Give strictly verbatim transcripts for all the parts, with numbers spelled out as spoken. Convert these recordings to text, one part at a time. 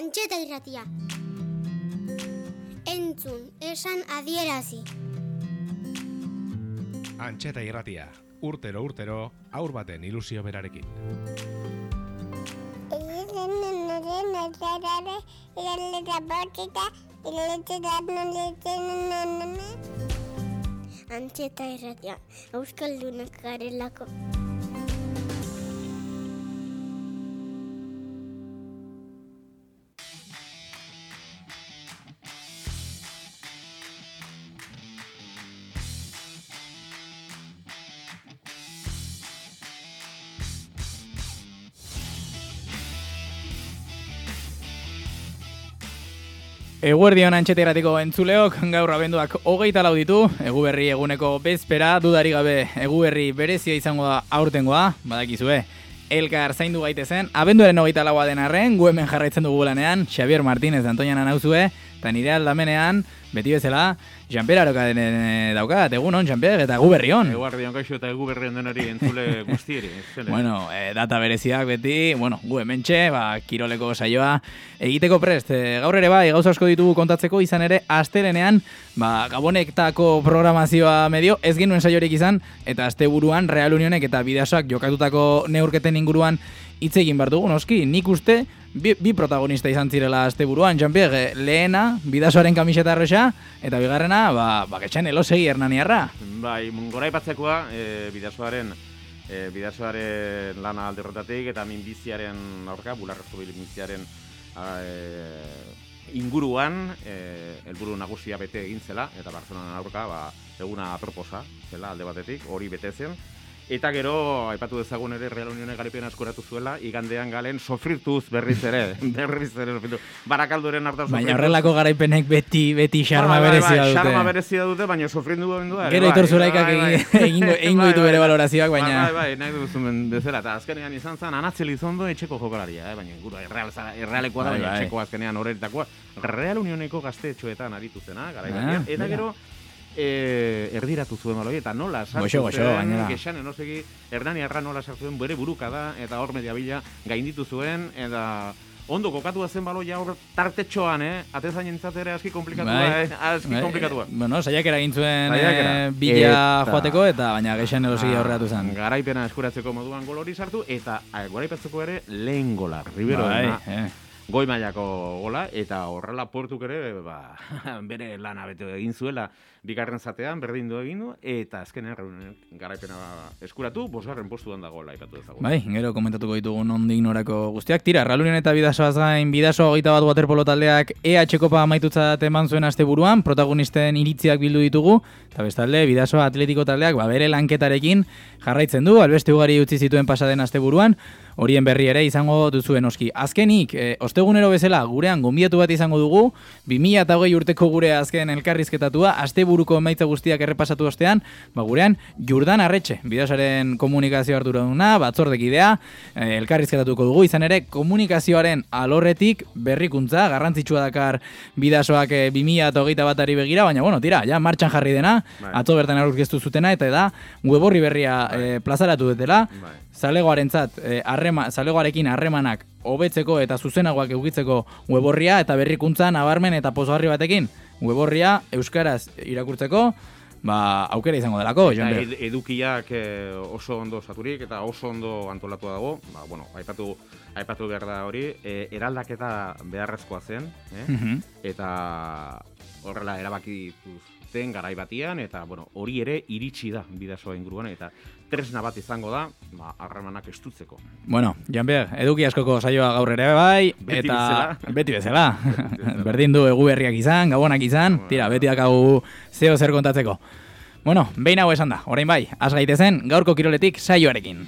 Antxeta irratia. Entzun, esan, adierazi. Antxeta irratia. Urtero urtero haur baten ilusio berarekin. Antxeta irratia. Euskaldunak garelako. Eguerdion Antxeta irratiko entzuleok, gaur abenduak hogeita lau ditu, Eguberri eguneko bezpera, dudari gabe Eguberri berezia izango da aurtengoa, badakizue, elkar zaindu gaitezen, abenduaren hogeita laua den arren, gu hemen jarraitzen dugu lanean, Xabier Martínez Antoñan anauzue, eta nire aldamenean, beti bezala, Jean-Pierre Aroka den daukat, egunon, Jean-Pierre, eta Eguberrion. Eguerdion kaixo eta Eguberrion denari entzule guztieri. Bueno, eh, data bereziak beti, bueno, gu hementxe, ba, kiroleko saioa egiteko prest. E, gaur ere bai, gauza asko ditugu kontatzeko, izan ere, astelenean, ba, gabonektako programazioa medio, ez genuen saiorik izan, eta asteburuan Real Unionek eta Bidasoak jokatutako neurketen inguruan hitz egin behar dugu, noski, nik uste, bi, bi protagonista izan zirela asteburuan, Jean-Pierre, lehena, Bidasoaren kamiseta arroxa, eta bigarrena, ba, baketxan elosegi hernaniarra. Bai, gora ipatzekoa, e, Bidasoaren, e, Bidasoaren lana alderrotatik, eta minbiziaren aurka, bularrezko minbiziaren e, inguruan, e, helburu nagusia bete egin zela, eta Barcelonan aurka, ba, eguna aproposa zela alde batetik, hori bete zen. Eta gero, aipatu dezagun ere, Real Unionek garipena eskuratu zuela, igandean galen sofrituz berriz ere, berriz ere sofritu. Barakaldoren hartan sofrituz. Baina horrelako garaipenek beti, beti xarma berezia dute. Xarma berezia dute, baina sofrindu bendua. Gero Aitor Zulaikak egingo ditu bere valorazioak, baina... Bai, bai, nahi duzun bezala. Eta azkenean izan zen, Anatzeli Lizondo etxeko jokalaria, eh? Baina gura, errealekoa da, baina etxeko azkenean horretakoa. Real Unioneko gaztetxoetan aritu zena, garaipatia. Eta gero... E, erdiratu zuen baloi, eta nola sartu zuen, gexan enosegi, Hernani Arra nola sartu zuen, bere buruka da, eta hor mediabila gainditu zuen, eta ondo kokatu zen baloia hor tartetxoan, eh? Atezain entzatera aski komplikatu da, eh? Aski komplikatu da. Bueno, saiakera egin zuen eh, bila eta, joateko, eta baina gexan elosegi aurreatu zen. Garaipena eskuratzeko moduan gol hori sartu, eta garaipatzeko ere lehen gola, Ribero dena. Eh. Goi mailako gola, eta horrela Portuk ere ba, bere lana bete egin zuela bigarren zatean, berdin du egin du, eta azkenean garaipena eskuratu, bosgarren postuan dagoela aipatu dezagun. Bai, gero komentatuko ditugu nondik norako guztiak. Tira, Real Union eta Bidasoaz gain, Bidaso hogeita bat waterpolo taldeak E H Kopa amaitutzat eman zuen asteburuan, protagonisten iritziak bildu ditugu, eta bestalde, Bidaso Atletiko taldeak ba, bere lanketarekin jarraitzen du, albeste ugari utzi zituen pasaden asteburuan, horien berri ere izango duzuen oski. Azkenik, e, ostegunero bezala gurean gonbidatu bat izango dugu, bi mila hogei urteko gure azken elkarrizketatua, asteburuko emaitza guztiak errepasatu ostean, ba gurean Jurdan Arretxe, Bidasaren komunikazio arduraduna, batzordekidea, e, elkarrizketatuko dugu, izan ere komunikazioaren alorretik berrikuntza, garrantzitsua dakar Bidasoak e, bi mila hogeita batari begira, baina bueno, tira, ja martxan jarri dena, bai. Atzo bertan aurkeztu zutena, eta da, web orri berria e, plazaratu dutela, bai. Zalegoarentzat, e, arrema, zalegoarekin harremanak hobetzeko eta zuzenagoak eukitzeko weborria eta berrikuntza nabarmen eta pozgarri batekin weborria euskaraz irakurtzeko, ba, aukera izango delako. Ed, edukiak eh, oso ondo saturik eta oso ondo antolatua dago, ba, bueno, aipatu, aipatu behar da hori, e, eraldaketa beharrezkoa zen, eh? Mm-hmm. Eta horrela erabaki zen garai batian, eta bueno, hori ere iritsi da Bidasoa inguruan, eta tresna bat izango da, ba, harremanak estutzeko. Bueno, Jean-Pierre, eduki askoko saioa gaur ere bai, beti eta bezala. beti bezala. Berdin du Eguberriak izan, gabonak izan, tira, beti dakagu zeo zer kontatzeko. Bueno, behin hau esan da, orain bai, has gaitezen gaurko kiroletik saioarekin.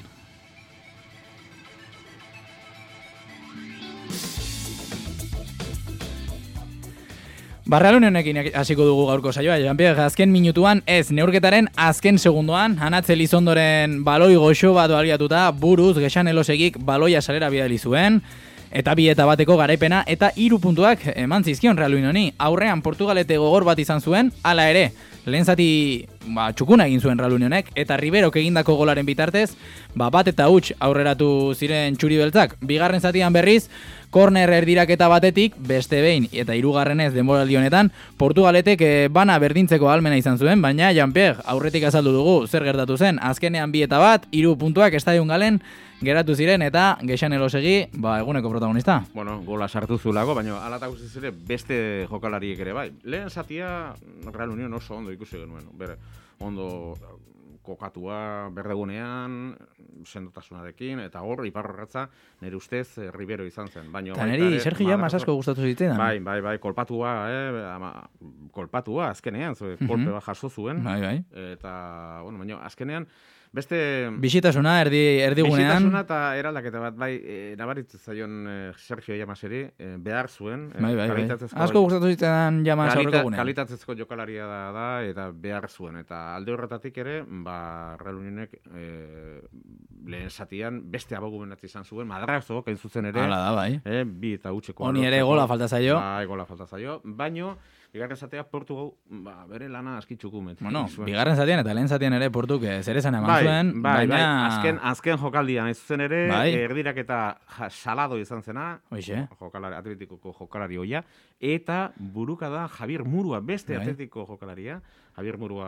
Real Unionekin hasiko dugu gaurko saioa, Jean-Pierre, azken minutuan, ez, neurketaren azken segundoan, Anatzeli Lizondoren baloi goxo bat baliatuta, buruz, gexan elosegik baloia salera bidali zuen, eta bi eta bateko garaipena, eta hiru puntuak eman zizkion Real Unioni. Aurrean Portugalete gogor bat izan zuen, hala ere, lehen zati ba, txukuna egin zuen Real Unionek, eta Riberok egindako golaren bitartez, ba, bat eta huts aurreratu ziren txuri beltzak. Bigarren zatian berriz, korner erdiraketa batetik, beste behin eta hirugarrenez denboraldi honetan, Portugaletek e, bana berdintzeko ahalmena izan zuen, baina Jean-Pierre aurretik azaldu dugu zer gertatu zen, azkenean bi eta bat, hiru puntuak estadion galen geratu ziren eta Gexan Elosegi, ba, eguneko protagonista. Bueno, gola sartu zulako, baina alata guztiz ere beste jokalariek ere bai. Lehen zatia Real Union oso ondo ikusi genuen, bere ondo kokatua berdegunean, sendotasunarekin, eta hor, iparrorratza, nire ustez, Ribero izan zen. Eta niri, Sergio Llamas asko gustatu zitzen. Bai, bai, bai, kolpatua, eh, ama, kolpatua, azkenean, zo, mm-hmm. kolpe bat jaso zuen. Bai, bai. Eta, bueno, baina, azkenean, beste... Bisitasuna, erdi, erdigunean. Bisitasuna eta eraldaketa bat, bai, e, nabaritzen zaion e, Sergio Llamasi e, behar zuen. E, bai, bai, bai. Asko gustatu zitzen Llamas aurreko gunean. Kalitatzezko jokalaria da, da, eta behar zuen. Eta alde horretatik ere, ba, Real Unionek e, lehen zatian beste abogumenat izan zuen, Madrazo, kain zuzen ere. Hala da, bai. E, bi eta utxeko. Honi ere gola falta zaio. Bai, gola falta zaio. Baino, bigarren zatea Portu gau, ba, bere lana askitzuku metu. Bueno, bigarren zatean eta lehen zatean ere Portuk zer esan eman zuen, bai, baina... Bai, azken, azken jokaldian ez zen ere, bai. erdirak eta ja, salado izan zena, Hoixe. Jokalari, atletikoko jokalari hoia, eta buruka da Javier Murua, beste bai. Atletiko jokalaria, Javier Murua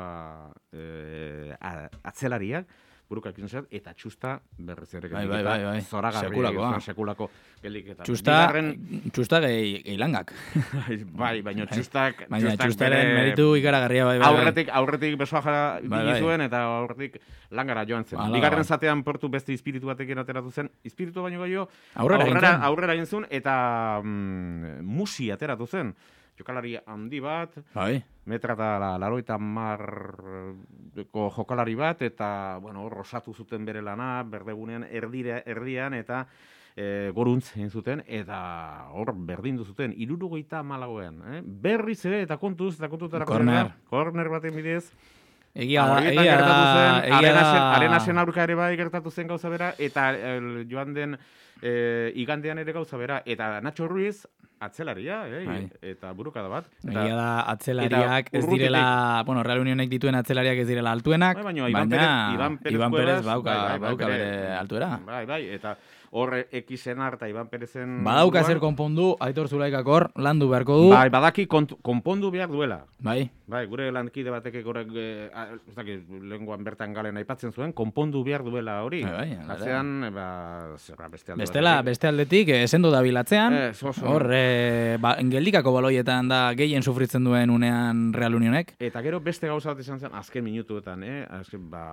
e, atzelariak, buruka ekin zet, eta txusta berriz ere bai, bai, bai, bai. zoragarri sekulako, egin, sekulako geldiketa. Txusta, Bigarren... txusta gehi, gehi langak. bai, baina txustak... Baina txustaren meritu ikaragarria bai, bai, aurretik, aurretik besoa jara bai, bai. zuen, eta aurretik langara joan zen. Ala, Bigarren bai. zatean Portu beste espiritu batekin ateratu zen, espiritu baino gaio aurrera, aurrera, aurrera egin zuen, eta mm, musi ateratu zen. Jokalari handi bat, bai. metra eta la, laroita marko jokalari bat, eta, bueno, rosatu zuten bere lana, berdegunean erdire, erdian, eta e, goruntz egin zuten, eta hor berdindu zuten, irurogeita malagoean. Eh? Berriz ere, eta kontuz, eta kontutara korner. Korner baten bidez. Egia da, egia da, egia da. Arenasen aurka ere bai gertatu zen gauza bera, eta el, joan den e, igandean ere gauza bera, eta Nacho Ruiz, atzelaria, eh? eta burukada bat. Eta, egia da, atzelariak ez direla, bueno, Real Unionek dituen atzelariak ez direla altuenak, bai, baina Iban Perez, Iban Perez, Iban Perez bauka, bai, bai, bauka bere altuera. Bai, bai, eta horre ekizena eta Iban Perezen... Badauka zer konpondu, Aitor Zulaikak hor, landu beharko du. Bai, badaki konpondu behar duela. Bai. Bai, gure lankide batek gorek, ez dakit, lehenguan bertan galen aipatzen zuen, konpondu behar duela hori. Bai, bai. Atzean, ba, zerra, beste alde Bestela, beste aldetik, esendo da bilatzean, eh, so, so. hor, e, ba, geldikako baloietan da gehien sufritzen duen unean Real Unionek. Eta gero beste gauza bat izan zen, azken minutuetan, eh? azken, ba,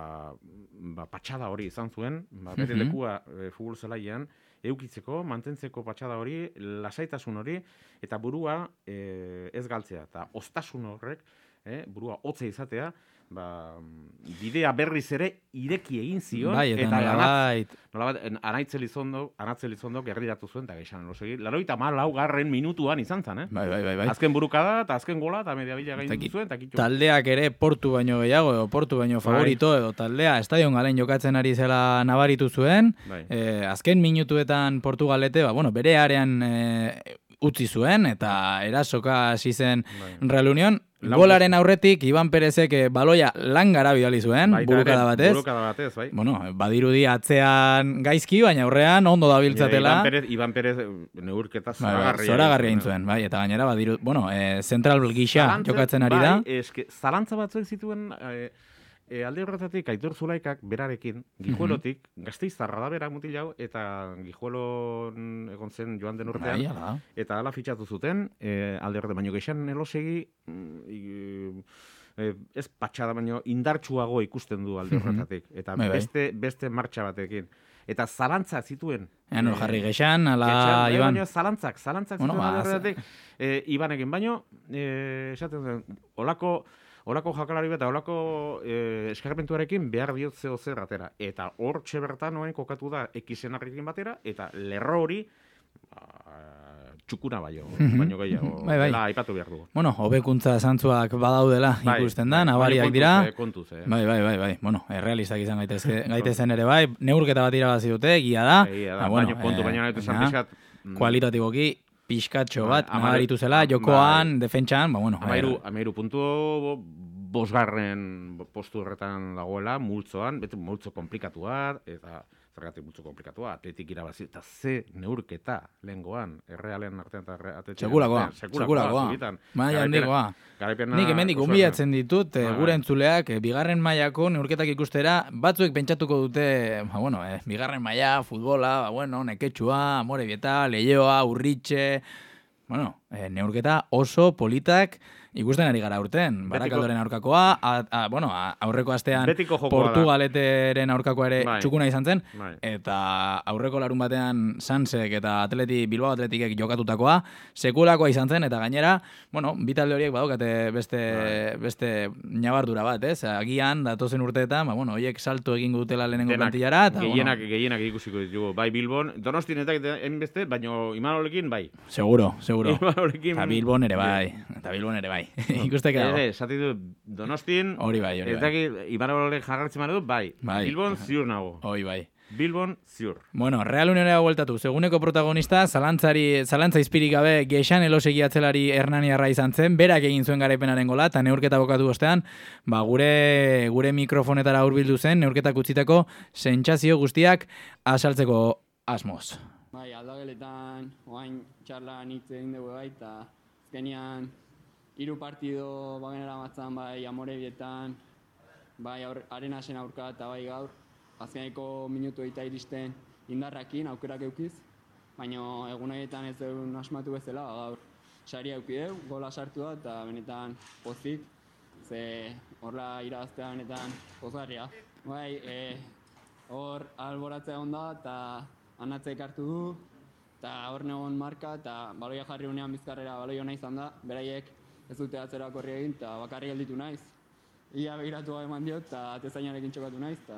ba, patxada hori izan zuen, ba, bere Mhm. lekua e, futbol zelaian, eukitzeko, mantentzeko patxada hori, lasaitasun hori, eta burua e, ez galtzea. Eta ostasun horrek, eh, burua hotza izatea, ba, bidea berriz ere ireki egin zion, bai, eta, eta nolabait, nolabait, Anaitz Elizondo, Anatz Elizondo gerriratu zuen, eta geixan erosegi, laroita malau garren minutuan izan zen, eh? Bai, bai, bai, bai. Azken burukada, eta azken gola, eta mediabila gain zuen, eta kitxo. Taldeak ere Portu baino gehiago, edo Portu baino favorito, edo taldea estadion galen jokatzen ari zela nabaritu zuen, bai. eh, azken minutuetan Portugalete, ba, bueno, bere arean eh, utzi zuen, eta erasoka hasi zen bai. Real Union. Golaren aurretik, Iban Perezek baloia langara bidali zuen, bai, burukada batez. Burukada batez, bai. Bueno, badirudi atzean gaizki, baina aurrean ondo dabiltzatela. Iban Perez, Iban Perez neurketa zoragarria. Bai, zoragarria egin zuen, bai, eta gainera badiru, bueno, e, zentral gisa jokatzen ari da. Bai, eske, zalantza batzuek zituen... E, E, alde horretatik, Aitor Zulaikak berarekin, Gijuelotik, mm -hmm. Gasteiztarra da bera mutil hau, eta Gijuelon egon zen joan den urtean, bai, ala. Eta hala fitxatu zuten, e, alde horretak baino gexan Elosegi, e, ez patxada baino indartsuago ikusten du alde horretatik, eta bai, beste, beste martxa batekin. Eta zalantza zituen. Ean hor jarri gexan, ala gexan, Iban. Baino zalantzak, zalantzak bueno, zituen alde horretatik, e, Ibanekin baino, e, esaten zen, olako... Olako jakalari eta olako eh, eskarpentuarekin behar diot zeo zer atera. Eta hor txebertan noen kokatu da ekizenarrekin batera, eta lerro hori ba, txukuna baino, baino gehiago, bai, bai. dela aipatu behar dugu. Bueno, hobekuntza zantzuak badaudela bai, ikusten da, nabariak dira. Kontuz, eh. Bai, bai, bai, bai. Bueno, errealistak izan gaitezke, gaitezen ere bai, neurketa bat irabazi dute, egia da. Egia da, baino kontu baino nahi duzan pixat. Kualitatiboki, pixkatxo bat, nabaritu zela, jokoan, defentsan, ba, bueno. Amairu, amairu puntu bosgarren postu horretan dagoela, multzoan, beti multzo komplikatua, eta zergatik multzo komplikatua, Atletik irabazi, eta ze neurketa lehengoan, Errealen artean eta Atletik. Sekulakoa, sekulakoa, maila handikoa. Nik hemendik unbilatzen ditut, eh, gure entzuleak, eh, bigarren mailako neurketak ikustera, batzuek pentsatuko dute, ba, bueno, eh, bigarren maila, futbola, ba, bueno, neketxua, Amorebieta, Leioa, Urritxe, bueno, eh, neurketa oso politak, ikusten ari gara urten, Barakaldoren aurkakoa, a, a, bueno, a, aurreko astean Portugaleteren aurkakoa ere bai. Txukuna izan zen, bai. Eta aurreko larun batean Sansek eta Atleti, Bilbao Atletikek jokatutakoa, sekulakoa izan zen, eta gainera, bueno, bitalde horiek badokate beste, bai. beste nabardura bat, ez? Agian, datozen urteetan, ba, bueno, horiek salto egingo dutela lehenengo plantillara, eta, gehienak, bueno. Gehienak ikusiko ditugu, bai Bilbon, Donostin eta enbeste, baino Imanolekin bai. Seguro, seguro. Imanolekin. Eta Bilbon ere bai, eta Bilbon ere bai. Ikusteke dago. Ere, esati du Donostin, hori bai, hori bai. Eta Imanolek jargartzen manu du, bai. bai. Bilbon ziur nago. Hori bai. Bilbon ziur. Bueno, Real Unionera bueltatu. Seguneko protagonista, zalantzari, zalantza izpirik gabe, Gexan elosegi atzelari Hernaniarra izan zen, berak egin zuen garaipenaren gola, eta neurketa bokatu ostean, ba, gure, gure mikrofonetara hurbildu zen, neurketak utzitako sentsazio guztiak asaltzeko asmoz. Bai, aldageletan, oain txarlan hitz egin dugu bai, eta azkenean hiru partido bagenera matzan, bai, Amorebietan, bai, Arenasen aurka eta bai gaur, azkeneko minutu eta iristen indarrakin, aukerak eukiz, baina egun horietan ez dugun asmatu bezala, gaur sari eukideu, gola sartu da, eta benetan pozik, ze horla irabaztea benetan pozgarria. Bai, e, hor alboratzea onda, eta anatzek hartu du, eta hor negon marka, eta baloia jarri unean bizkarrera baloi hona izan da, beraiek ez dute atzera korri egin, eta bakarri gelditu naiz. Ia begiratu eman diot, eta atezainarekin txokatu naiz, eta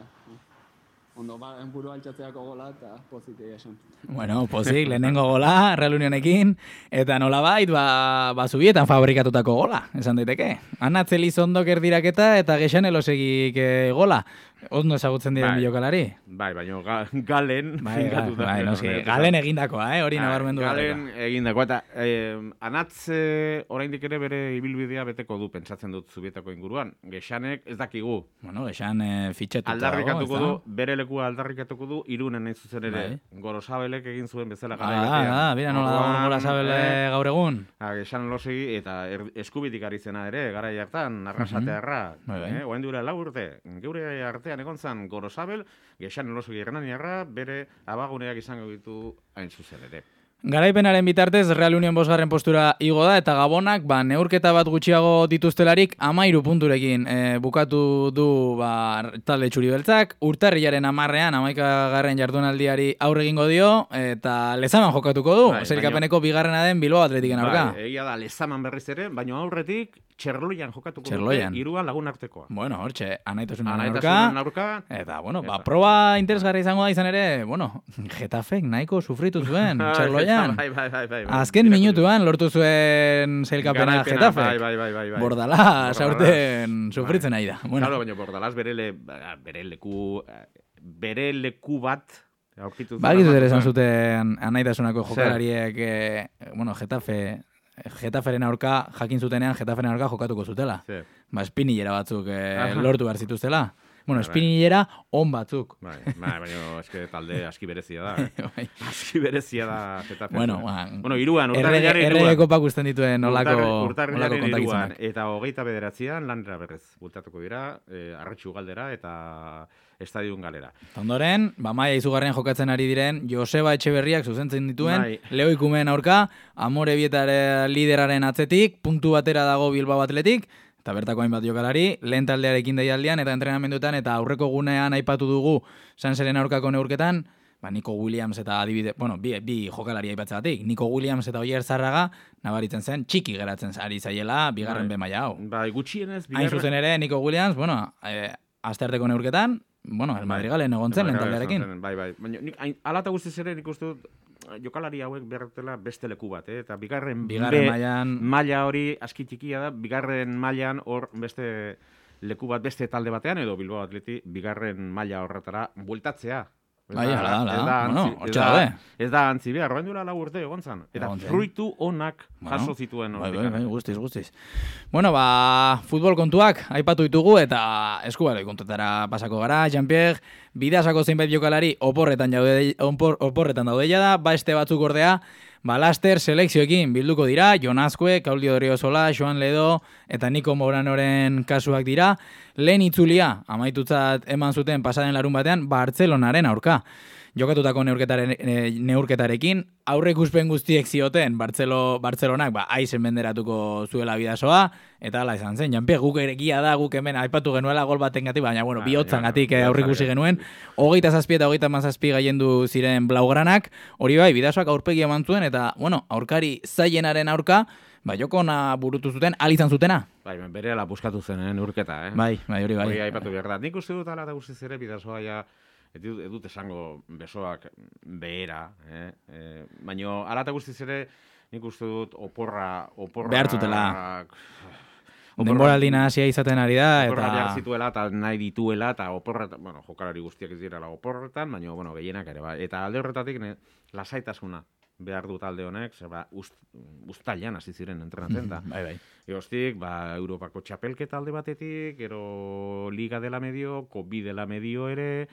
ondo, ba, buru altxatzeako gola, eta pozik egia esan. Bueno, pozik, lehenengo gola, Real Unionekin, eta nolabait, ba, ba zubietan fabrikatutako gola, esan daiteke. Anatze Lizondok erdiraketa, eta Gexan elosegik eh, gola. Ondo ezagutzen diren bai, bilokalari? Bai, baina ga, galen bai, ga, bai, noski, galen egindakoa, eh, hori nabarmendu galen egindakoa, eta eh, anatze oraindik ere bere ibilbidea beteko du, pentsatzen dut zubietako inguruan. Gexanek ez dakigu. Bueno, Gexan eh, fitxetuta. Aldarrikatuko du, bere lekua aldarrikatuko du, Irunen nahi zuzen ere, bai. Gorosabelek egin zuen bezala gara. Ah, ah, bera nola dago Gorosabele eh, gaur egun. Ah, Gexan losegi, eta er, eskubitik ari zena ere, gara hartan, arrasatearra. Uh -huh. eh, Oen dura lau urte, geure artean egon zan Gorosabel, Gexan elosegi Hernaniarra, bere abaguneak izango ditu hain zuzen ere. Garaipenaren bitartez, Real Union bosgarren postura igo da, eta Gabonak, ba, neurketa bat gutxiago dituztelarik, amairu punturekin e, bukatu du ba, talde txuri beltzak, urtarrilaren amarrean, amaika garren jardunaldiari aurre egingo dio, eta Lezaman jokatuko du, bai, zerikapeneko bigarrena den Bilbao Atletiken aurka. Bai, egia da, Lezaman berriz ere, baina aurretik, Txerloian jokatuko Txerloian. dute, iruan lagun artekoa. Bueno, hortxe, anaitasunen aurka, aurka, eta, bueno, ba, proba interesgarri izango da izan ere, bueno, Getafek nahiko sufritu zuen, Txerloian. Bai, bai, bai, bai, bai. Azken minutuan lortu zuen zailkapena Getafek. Bai, bai, bai, bai, bai. Bordala, saurten sufritzen nahi da. Bueno. Claro, baina Bordalaz bere, le, bere leku, bere leku bat, aurkitu zuen. Bakizu ere esan zuten anaitasunako jokalariek, eh, bueno, Getafe, Getaferen aurka, jakin zutenean Getaferen aurka jokatuko zutela. Sí. Ba, espinillera batzuk eh, lortu behar zituztela. Bueno, espinillera on batzuk. Bai, bai, baina eske talde aski berezia da. Eh? Aski berezia da Getafe. Bueno, ba, bueno, iruan, urtarrilaren iruan. Errege kopak usten dituen olako kontakizunak. Eta hogeita bederatzean lanera berrez bultatuko dira, eh, Arretxu galdera eta Estadion galera. Ondoren, ba, maia izugarren jokatzen ari diren, Joseba Etxeberriak zuzentzen dituen, bai. Leo Ikumen aurka, Amorebietare lideraren atzetik, puntu batera dago Bilbao Atletik, eta bertako hainbat jokalari, lehen taldearekin daialdian eta entrenamenduetan, eta aurreko gunean aipatu dugu Sanseren aurkako neurketan, ba, Nico Williams eta adibide, bueno, bi, bi jokalari aipatzegatik, Nico Williams eta Oier Zarraga, nabaritzen zen, txiki geratzen ari zaiela, bigarren be maila hau. Bai, gutxienez, bigarren... Hain zuzen ere, Nico Williams, bueno, e, astearteko neurketan, bueno, el Madrigalen egon zen, lehen taldearekin. Bai, bai, baina, ala eta guztiz ere, nik uste dut, jokalari hauek bertela beste leku bat, eh? Eta bigarren, bigarren mailan... maila hori aski txikia da, bigarren mailan hor beste leku bat beste talde batean, edo Bilbao Atleti bigarren maila horretara bueltatzea. Bai, hala, hala, ez da bueno, antzi- hortxe ez da- daude. Ez da antzi behar, orain duela lau urte egon zan. Eta Egon zen. fruitu onak Bueno, jaso zituen Bai, hortik. bai, bai, guztiz, guztiz. Bueno, ba, futbol kontuak aipatu ditugu eta eskubaloi kontuetara pasako gara. Jean-Pierre, bidasako zeinbait jokalari oporretan jaude, opor, oporretan daudeia da, ba este batzuk ordea, ba, laster selekzioekin bilduko dira, Jon Azkue, Claudio Odriozola, Joan Ledo eta Nico Moranoren kasuak dira. Lehen itzulia, amaitutzat eman zuten pasaden larun batean, Bartzelonaren aurka. Jokatutako neurketaren, e, neurketarekin, aurre ikuspen guztiek zioten Bartzelo, Bartzelonak ba, aizen benderatuko zuela bidasoa, eta hala izan zen, Jean-Pierre, guk erekia da, guk hemen aipatu genuela gol batengatik, baina bueno, bihotzangatik eh, aurre ikusi genuen, hogeita zazpi eta hogeita mazazpi gaiendu ziren blaugranak, hori bai, bidasoak aurpegi eman zuen, eta bueno, aurkari zaienaren aurka, ba, jokona burutu zuten, alizan zutena. Bai, bere ala buskatu zen, eh, neurketa, eh? Bai, bai, hori bai. Hori aipatu behar da. Nik uste dut ala eta guztiz ere bidasoa ja, ez dut, ez dut esango besoak behera, eh? E, baina ala eta guztiz ere nik uste dut oporra... oporra Behartzutela. Denboraldi nahasia izaten ari da, eta... Oporra behar zituela eta nahi dituela, eta oporra, bueno, jokalari guztiak ez direla oporretan, baina, bueno, gehienak ere, bai. Eta alde horretatik, ne, lasaitasuna behar du talde honek, zer, ba, ust, uztailan hasi ziren entrenatzen, da. Bai, bai. Egostik, ba, Europako txapelketa alde batetik, gero Liga dela medio, Kobi dela medio ere,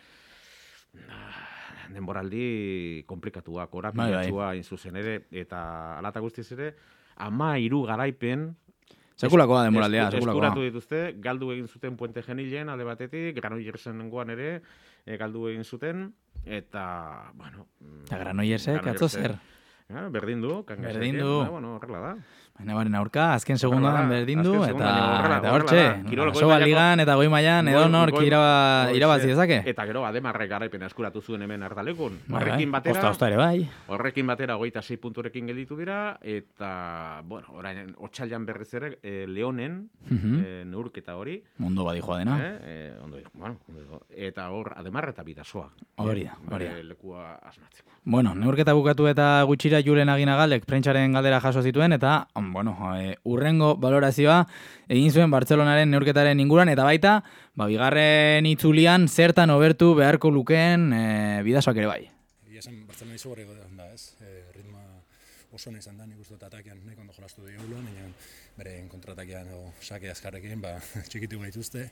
denboraldi komplikatua, korapilatua hain zuzen ere, eta alata guztiz ere, ama hiru garaipen, Sekulakoa denboraldea, sekulakoa. eskuratu dituzte, galdu egin zuten Puente Genilen alde batetik, Granoillersen nengoan ere, e, galdu egin zuten, eta, bueno... Eta Granoillersek, atzo zer? Ja, berdin du, kangasekin, Berdin du. ba, bueno, horrela da. Baina baren aurka, azken segundan berdin du, azken eta segundan, horrela, eta horrela hortxe, da. Kirol goi Soba mailako- ligan eta goi mailan edo nork Goi- iraba, Hoxe. irabazi dezake. Eta gero, Ademarrek garaipena eskuratu zuen hemen Ardalekun. Bai, Horrekin bai, batera, Osta, osta ere bai. horrekin batera hogeita sei punturekin gelditu dira, eta, bueno, orain, otsailan berriz ere, e, Leonen, Mhm. e, neurketa hori, Mundu badi joa dena. eh, e, ondo, bueno, ondo, eta hor, Ademar eta Bidasoa. Hori da, hori da. Bere lekua asmatzeko. Bueno, neurketa bukatu eta gutxira Julen Aginagaldek prentsaren galdera jaso zituen, eta, bueno, e, urrengo valorazioa egin zuen Bartzelonaren neurketaren inguruan, eta baita, ba, bigarren itzulian zertan obertu beharko lukeen e, bidasoak ere bai. Egia esan, Bartzelona izu horrego da, ez? E, ritma oso nahi izan da, nik uste dut atakean nahi kondo jolastu du jauloan, baina bere kontratakean o sake azkarrekin, ba, txikitu gaituzte.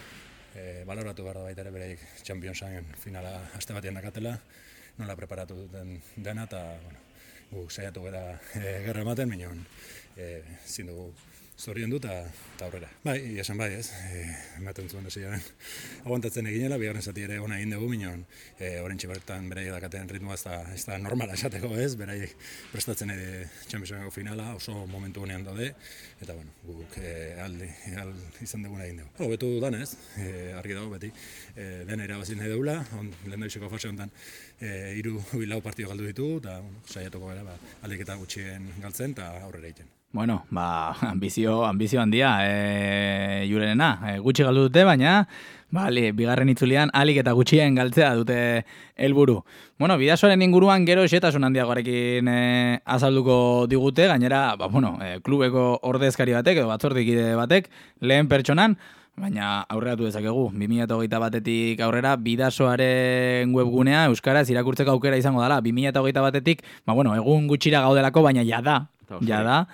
E, baloratu behar da baita ere bereik Championsen finala aste batean dakatela, nola preparatu duten dena, eta, bueno, gu saiatu gara e, gerra ematen, baina e, zin dugu zorrion dut eta aurrera. Bai, egia esan bai, ez? E, ematen zuen desiaren aguantatzen eginela, bigarren zati ere ona egin dugu, minon, e, orentxe bertan beraiek dakaten ritmoa ez da, ez da normala esateko, ez? Beraiek prestatzen ere Championseneko finala, oso momentu honean daude, eta bueno, guk e, aldi, al, izan duguna egin dugu. Hobetu danez, e, argi dago beti, e, dena irabazi nahi dugula, on, lehen daizeko fase honetan e, iru lau partio galdu ditu, eta bueno, saiatuko gara, ba, aldiketa gutxien galtzen, eta aurrera egiten. Bueno, ba, ambizio, ambizio handia, e, Julenena, e, gutxi galdu dute, baina, ba, li, bigarren itzulian, alik eta gutxien galtzea dute helburu. Bueno, bidasoaren inguruan gero xetasun handiagoarekin e, azalduko digute, gainera, ba, bueno, e, klubeko ordezkari batek, edo batzordikide batek, lehen pertsonan, baina aurreratu dezakegu, bi mila hogeita batetik aurrera, bidasoaren webgunea euskaraz irakurtzeko aukera izango dela, bi mila hogeita batetik, ba, bueno, egun gutxira gaudelako, baina jada, ja da,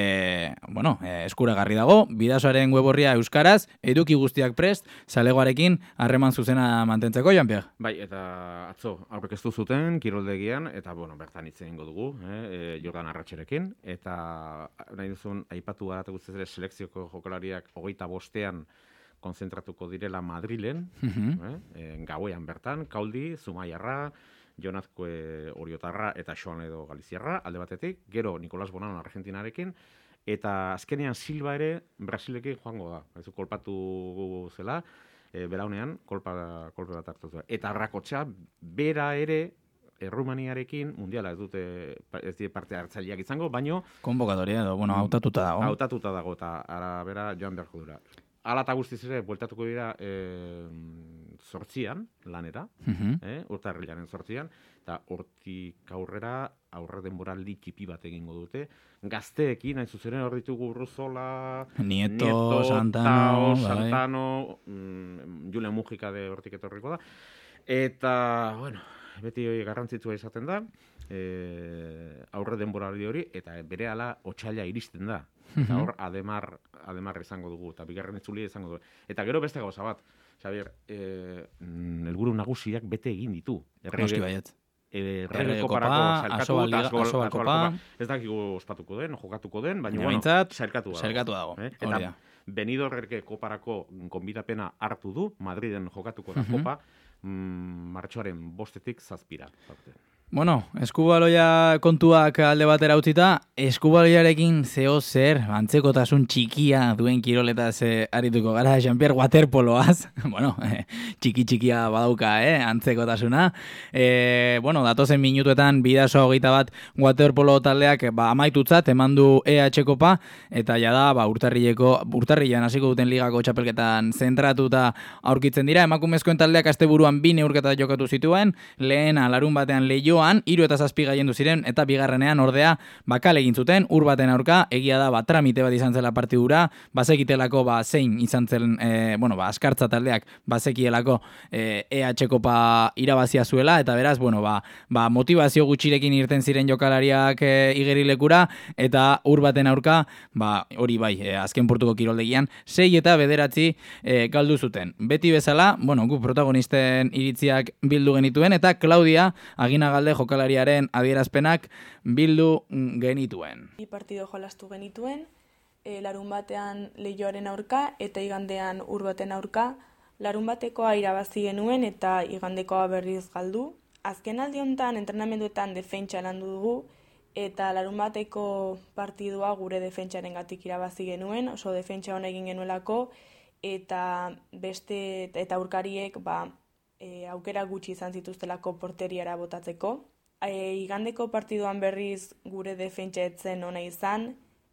e, bueno, e, eskuragarri dago, bidasoaren web horria euskaraz, eduki guztiak prest, zalegoarekin harreman zuzena mantentzeko, Jean-Pierre. Bai, eta atzo, aurkeztu zuten, kiroldegian, eta, bueno, bertan hitz egingo dugu, eh, Jordan Arratxerekin, eta nahi duzun, aipatu gara guztiz ere selekzioko jokalariak hogeita bostean konzentratuko direla Madrilen, Mhm. eh, gauean bertan, Kauldi, Zumaiarra, Jonazkue Oriotarra eta Joan Edo Galiziarra, alde batetik, gero Nicolas Bonan Argentinarekin, eta azkenean Silva ere Brasilekin joango da. Haizu kolpatu zela, e, belaunean kolpa, kolpe bat hartu zuen. Eta Arrakotxa, bera ere Errumaniarekin mundiala ez dute ez die parte hartzaileak izango, baino Konbokatoria edo, bueno, hautatuta dago. hautatuta dago eta arabera joan beharko dira. Hala eta guztiz ere, bueltatuko dira e, zortzian, lanera, Mhm. eh, urtarrilaren zortzian, eta hortik aurrera, aurre denboraldi txipi bat egingo dute. Gazteekin, hain zuzen hor ditugu Urruzola, Nieto, Santano, Tao, bai. Santano, mm, Julen Mujika de hortik etorriko da. Eta, bueno, beti garrantzitsua izaten da, e, aurre denboraldi hori, eta berehala otsaila iristen da. Eta hor, ademar, ademar izango dugu, eta bigarren itzulia izango dugu. Eta gero beste gauza bat, Xabier, eh, helburu nagusiak bete egin ditu. Noski baiet. Errege koparako sailkatu eta asobal kopa. Ez dakigu ospatuko den, jokatuko den, baina bueno, sailkatu dago. Sailkatu dago, eh? Eta Benidorm errege koparako konbidapena hartu du, Madriden jokatuko da kopa, mm, martxoaren bostetik zazpira. Bueno, eskubaloia kontuak alde batera utzita, eskubaloiarekin zeo zer, antzekotasun txikia duen kiroletaz eh, arituko gara, Jean-Pierre waterpoloaz, bueno, eh, txiki-txikia badauka, eh, antzekotasuna. Eh, bueno, datozen minutuetan bidasoa hogeita bat waterpolo taldeak ba, amaitutzat, eman du E H Kopa, eta jada, ba, urtarrileko, urtarrilean hasiko duten ligako txapelketan zentratuta aurkitzen dira, emakumezkoen taldeak asteburuan bi neurketa jokatu zituen, lehena larun batean Leio hiru eta zazpi gaiendu ziren, eta bigarrenean ordea bakal egin zuten, ur baten aurka, egia da, ba, tramite bat izan zela partidura, bazekitelako, ba, zein izan zen, e, bueno, ba, askartza taldeak, bazekielako e, E H Kopa irabazia zuela, eta beraz, bueno, ba, ba, motivazio gutxirekin irten ziren jokalariak e, igerilekura, eta ur baten aurka, ba, hori bai, e, azken portuko kiroldegian, sei eta bederatzi e, galdu zuten. Beti bezala, bueno, gu protagonisten iritziak bildu genituen, eta Claudia Aginagalde jokalariaren adierazpenak bildu genituen. Bi partido jolastu genituen, e, larun batean Leioaren aurka eta igandean ur baten aurka. Larun batekoa irabazi genuen eta igandekoa berriz galdu. Azken aldi honetan entrenamenduetan defentsa landu dugu eta larun bateko partidua gure defentsaren-gatik irabazi genuen, oso defentsa hona egin genuelako eta beste eta aurkariek ba E, aukera gutxi izan zituztelako porteriara botatzeko. E, igandeko partiduan berriz gure defentsa etzen ona izan,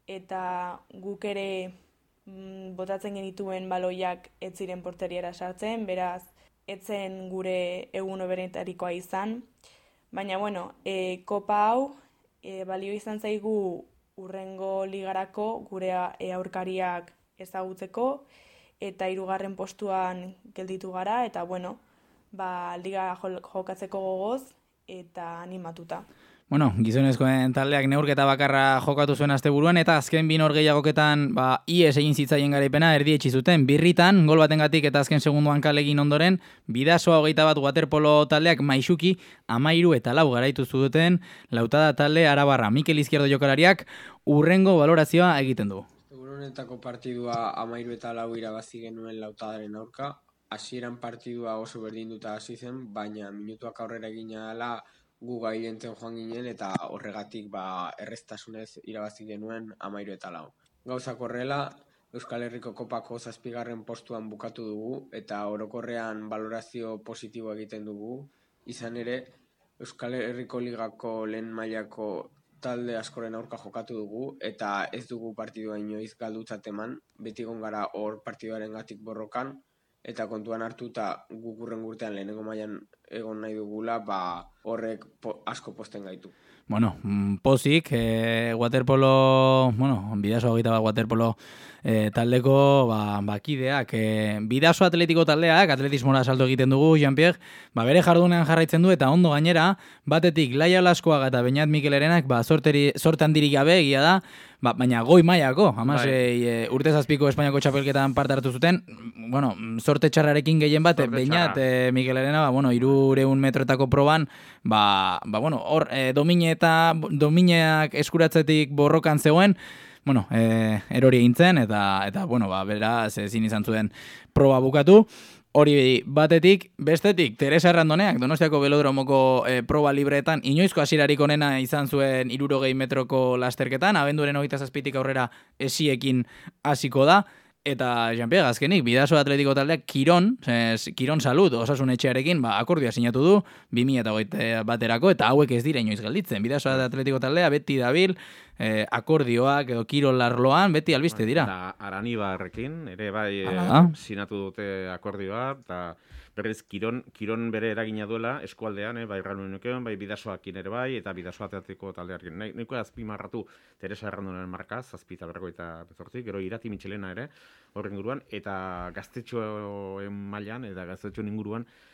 eta guk ere mm, botatzen genituen baloiak ez ziren porteriara sartzen, beraz, etzen gure egun hoberetarikoa izan. Baina, bueno, e, kopa hau e, balio izan zaigu urrengo ligarako gure e, aurkariak ezagutzeko, eta hirugarren postuan gelditu gara, eta bueno, ba, liga jokatzeko gogoz eta animatuta. Bueno, gizonezkoen taldeak neurketa bakarra jokatu zuen asteburuan eta azken bi norgehiagoketan ba, ies egin zitzaien garaipena erdietsi zuten. Birritan, gol batengatik eta azken segunduan kale egin ondoren, bidasoa hogeita bat waterpolo taldeak maisuki amairu eta lau garaitu zuten lautada talde arabarra. Mikel Izquierdo jokalariak urrengo valorazioa egiten du. Honetako partidua amairu eta lau irabazi genuen lautadaren aurka. Hasieran partidua oso berdinduta hasi zen, baina minutuak aurrera egina dela gu gailentzen joan ginen eta horregatik ba, erreztasunez irabazi genuen amairu eta lau. Gauzak horrela, Euskal Herriko Kopako zazpigarren postuan bukatu dugu eta orokorrean valorazio positibo egiten dugu. Izan ere, Euskal Herriko Ligako lehen mailako talde askoren aurka jokatu dugu eta ez dugu partidua inoiz galdutzat eman, beti egon gara hor partiduaren gatik borrokan, eta kontuan hartuta guk urren urtean lehenengo mailan egon nahi dugula, ba horrek po, asko posten gaitu. Bueno, pozik, eh, waterpolo, bueno, bidaso hogeita bat waterpolo eh, taldeko ba, bakideak. Eh, bidaso atletiko taldeak, atletismora salto egiten dugu, Jean-Pierre, ba, bere jardunean jarraitzen du, eta ondo gainera, batetik Laia Olaskoaga eta Beñat Mikelerenak, ba, sorteri, sorte handirik gabe egia da, ba, baina goi mailako, hamasei e, urte zazpiko Espainiako txapelketan parte hartu zuten, bueno, sorte txarrarekin gehien bat, Beñat e, Mikelerena, ba, bueno, irureun metroetako proban, ba, ba bueno, hor, e, domine eta domineak eskuratzetik borrokan zegoen, bueno, e, erori egintzen, eta, eta bueno, ba, beraz, ezin izan zuen proba bukatu. Hori batetik, bestetik, Teresa Errandoneak, Donostiako Belodromoko e, proba libreetan, inoizko hasirarik onena izan zuen hirurogei metroko lasterketan, abenduaren hogeita zazpitik aurrera esiekin hasiko da, eta Jean-Pierre, azkenik, bidaso atletiko taldeak Kiron, ez, Kiron Salud, osasun etxearekin, ba, akordioa sinatu du, bi mila hogeita baterako, eta hauek ez dira inoiz gelditzen. Bidaso atletiko taldea, beti dabil, eh, akordioak edo Kirol arloan, beti albiste dira. Eta Aranibarrekin, ere bai, e, sinatu dute akordioa, eta berriz Kiron, Kiron bere eragina duela eskualdean, eh, bai Errandunekoen, bai bidasoakin ere bai, eta bidaso atletiko taldearekin. Nahiko azpimarratu Teresa Errandunen marka, zazpi eta berrogeita bezortzi, gero Irati Mitxelena ere, horren inguruan, eta gaztetxoen mailan eta gaztetxoen inguruan,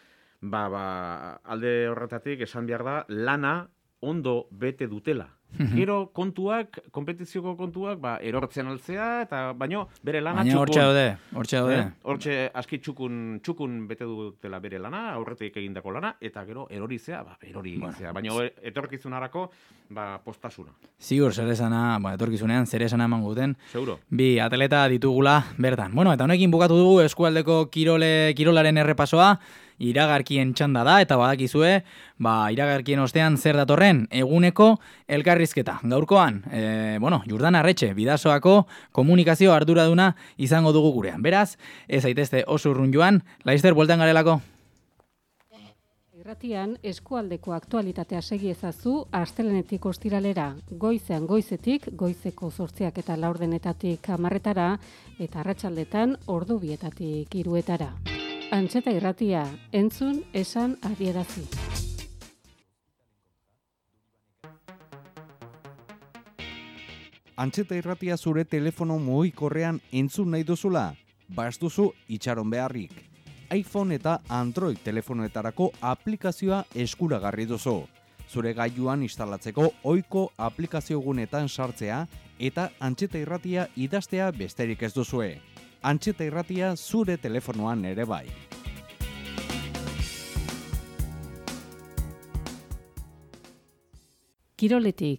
ba, ba, alde horretatik esan behar da, lana ondo bete dutela. Gero kontuak, kompetizioko kontuak, ba, erortzen altzea, eta baino bere lana baina txukun. Hortxe daude, hortxe daude. Eh? Hortxe aski txukun, txukun bete dutela bere lana, aurretik egindako lana, eta gero erorizea, ba, erori Bueno, zea. Baina e- etorkizunarako, ba, postasuna. Ziur, zer esana, ba, etorkizunean, zer esana eman guten. Seguro. Bi atleta ditugula bertan. Bueno, eta honekin bukatu dugu eskualdeko kirole, kirolaren errepasoa, iragarkien txanda da, eta badakizue, ba, iragarkien ostean zer datorren, eguneko elkarrizketa. Gaurkoan, e, bueno, Jurdan Arretxe, Bidasoako komunikazio arduraduna izango dugu gurean. Beraz, ez zaitezte oso urrun joan, Laister, bueltan garelako. Irratian, eskualdeko aktualitatea segi ezazu, astelenetik ostiralera, goizean goizetik, goizeko zortziak eta laurdenetatik hamarretara, eta arratsaldetan ordu bietatik hiruetara. Antxeta Irratia, entzun, esan, adierazi. Antxeta Irratia zure telefono mugikorrean entzun nahi duzula? Bastuzu itxaron beharrik. iPhone eta Android telefonoetarako aplikazioa eskuragarri duzu. Zure gailuan instalatzeko ohiko aplikaziogunetan sartzea eta Antxeta Irratia idaztea besterik ez duzue. Antxeta Irratia zure telefonoan ere bai. Kiroletik.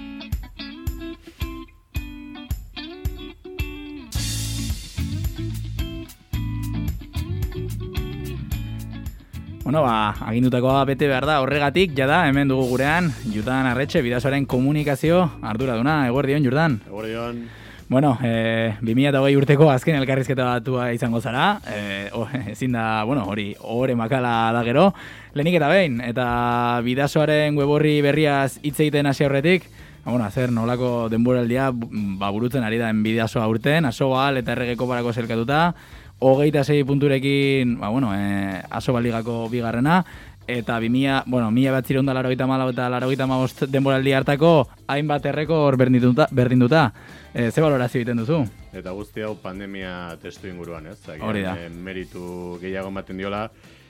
Bueno, ba, agindutakoa bete behar da, horregatik, jada, hemen dugu gurean, Jurdan Arretxe, Bidasoaren komunikazio arduraduna. Eguerdion, Jurdan. Eguerdion. Bueno, e, bi mila hogei urteko azken elkarrizketa batua izango zara, e, oh, ezin da, bueno, hori, ohore makala da gero, lehenik eta behin, eta Bidasoaren web orri berriaz hitz egiten hasi aurretik, ba, bueno, zer nolako denboraldia ba, burutzen ari da Bidasoa urten, Asobal eta Erregeko parako zelkatuta, hogeita sei punturekin, ba, bueno, e, Asobal ligako bigarrena, eta bi mila, bueno, mila bat zireunda larogeita malau eta larogeita mabost denboraldi hartako hainbat errekor berdinduta, berdinduta. E, ze balorazio egiten duzu? Eta guzti hau pandemia testu inguruan, ez? Hori da. E, meritu gehiago ematen diola,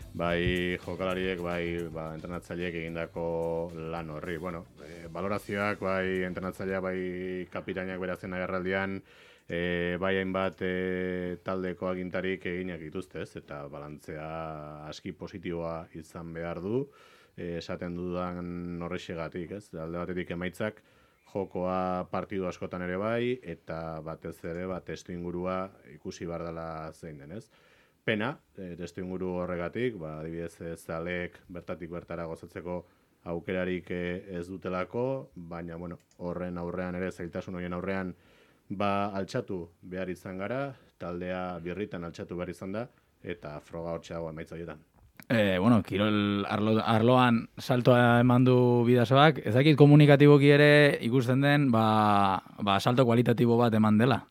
bai jokalariek, bai ba, entrenatzaileek egindako lan horri. Bueno, e, balorazioak, bai entrenatzaileak, bai kapitainak berazen agerraldian, e, bai hainbat e, taldeko agintarik eginak dituzte, ez? Eta balantzea aski positiboa izan behar du, e, esaten dudan horrexegatik, ez? Alde batetik emaitzak, jokoa partidu askotan ere bai, eta batez ere bat testu ingurua ikusi behar dela zein denez. Pena, e, testu inguru horregatik, ba, adibidez zaleek bertatik bertara gozatzeko aukerarik ez dutelako, baina bueno, horren aurrean ere, zailtasun horien aurrean, ba, altxatu behar izan gara, taldea birritan altxatu behar izan da, eta froga hortxeago emaitza horietan. E, bueno, kirol arlo, arloan saltoa eman du Bidasoak, ez dakit komunikatiboki ere ikusten den, ba, ba salto kualitatibo bat eman dela.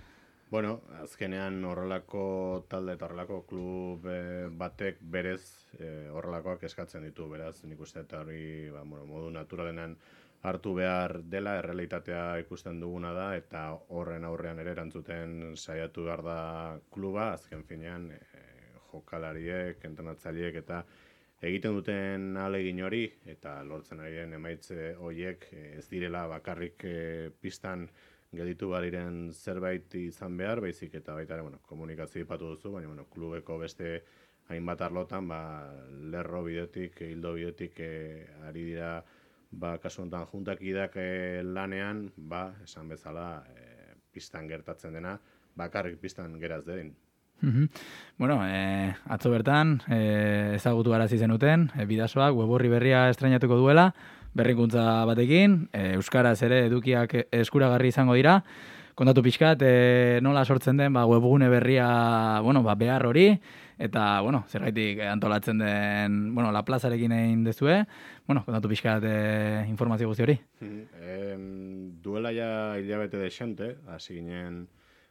Bueno, azkenean horrelako talde eta horrelako klub e, batek berez e, horrelakoak eskatzen ditu, beraz, nik uste eta hori ba, bueno, modu naturalenan hartu behar dela, errealitatea ikusten duguna da, eta horren aurrean ere erantzuten saiatu behar da kluba, azken finean, e, jokalariek, entrenatzaileek eta egiten duten ahalegin hori eta lortzen arien emaitze horiek ez direla bakarrik e, pistan gelditu badiren zerbait izan behar, baizik eta baita ere, bueno, komunikazio ipatu duzu, baina bueno, klubeko beste hainbat arlotan, ba, lerro bidetik, hildo bidetik e, ari dira, ba, kasu honetan juntakidak e, lanean, ba, esan bezala, e, pistan gertatzen dena, bakarrik pistan geraz den. Mm-hmm. Bueno, eh, atzo bertan eh, ezagutu arazi zenuten, eh, Bidasoak web orri berria estrainatuko duela, berrikuntza batekin, eh, euskaraz ere edukiak eskuragarri izango dira. Kontatu pixkat, eh, nola sortzen den ba, webgune berria, bueno, ba, behar hori, eta, bueno, zergaitik antolatzen den, bueno, La Plazarekin egin dezue, bueno, kontatu pixkat eh, informazio guzti hori. Mm-hmm. Eh, duela ja hilabete desente, hasi ginen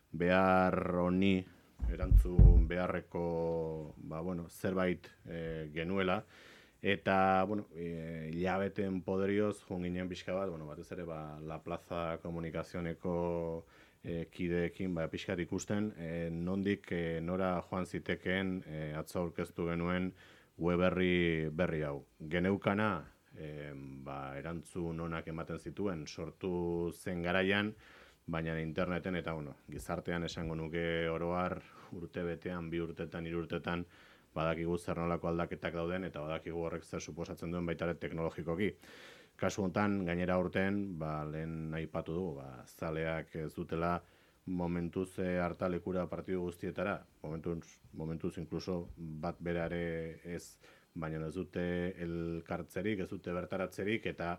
behar honi erantzun beharreko ba, bueno, zerbait e, genuela, eta bueno, e, hilabeten poderioz joan ginen pixka bat, bueno, batez ere ba, La Plaza komunikazioneko e, kideekin ba, pixkat ikusten, e, nondik e, nora joan zitekeen e, atzo aurkeztu genuen web berri, berri hau. Geneukana, e, ba, erantzun onak ematen zituen, sortu zen garaian, baina interneten eta bueno, gizartean esango nuke oroar urte betean, bi urtetan, hiru urtetan, badakigu zer nolako aldaketak dauden eta badakigu horrek zer suposatzen duen baita ere teknologikoki. Kasu honetan, gainera urtean, ba, lehen aipatu dugu, ba, zaleak ez dutela momentuz hartalekura partidu guztietara, momentuz, momentuz inkluso bat berare ez, baina ez dute elkartzerik, ez dute bertaratzerik, eta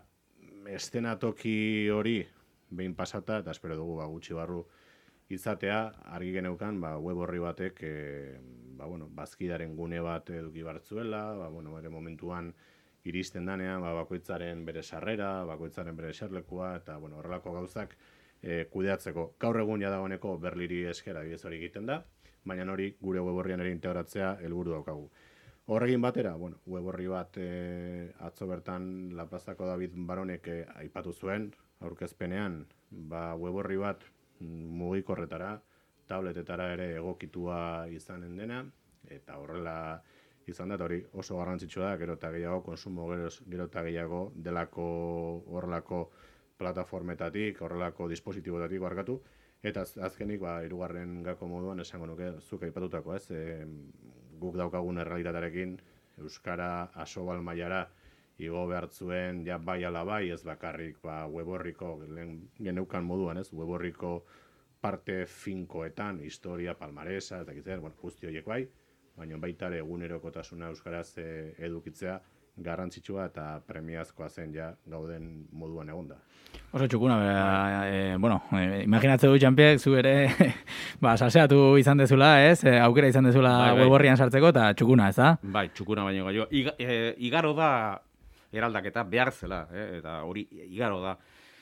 eszenatoki hori behin pasata, eta espero dugu ba, gutxi barru izatea, argi geneukan, ba, web horri batek, e, ba, bueno, bazkidaren gune bat eduki bartzuela, ba, bueno, ere momentuan iristen danean, ba, bakoitzaren bere sarrera, bakoitzaren bere eserlekua, eta bueno, horrelako gauzak e, kudeatzeko. Gaur egun jadagoeneko Berliri eskera bidez hori egiten da, baina hori gure web horrian ere integratzea helburu daukagu. Horregin batera, bueno, web horri bat e, atzo bertan La Plazako David Baronek e, aipatu zuen, aurkezpenean, ba, web horri bat mugikorretara, tabletetara ere egokitua izanen dena, eta horrela izan da, hori oso garrantzitsua da, gero eta gehiago, konsumo gero, gero eta gehiago delako horrelako plataformetatik, horrelako dispositiboetatik barkatu, eta azkenik, ba, hirugarren gako moduan esango nuke, zuk aipatutako, ez, e, guk daukagun errealitatearekin, euskara asobal mailara igo behartzuen, ja bai ala bai, ez bakarrik, ba, weborriko, lehen geneukan moduan, ez, weborriko parte finkoetan, historia, palmaresa, eta gizer, bueno, guzti horiek bai, baina baita ere egunerokotasuna euskaraz e, edukitzea garrantzitsua eta premiazkoa zen ja gauden moduan egonda. Oso txukuna, e, bueno, e, imaginatzen du Jean-Pierre, zu ere, ba, salseatu izan dezula, ez? E, aukera izan dezula bai, bai. Web horrian sartzeko, eta txukuna, ez da? Bai, txukuna baino gaio. Iga, e, igaro da eraldaketa behar zela, eh? Eta hori igaro da.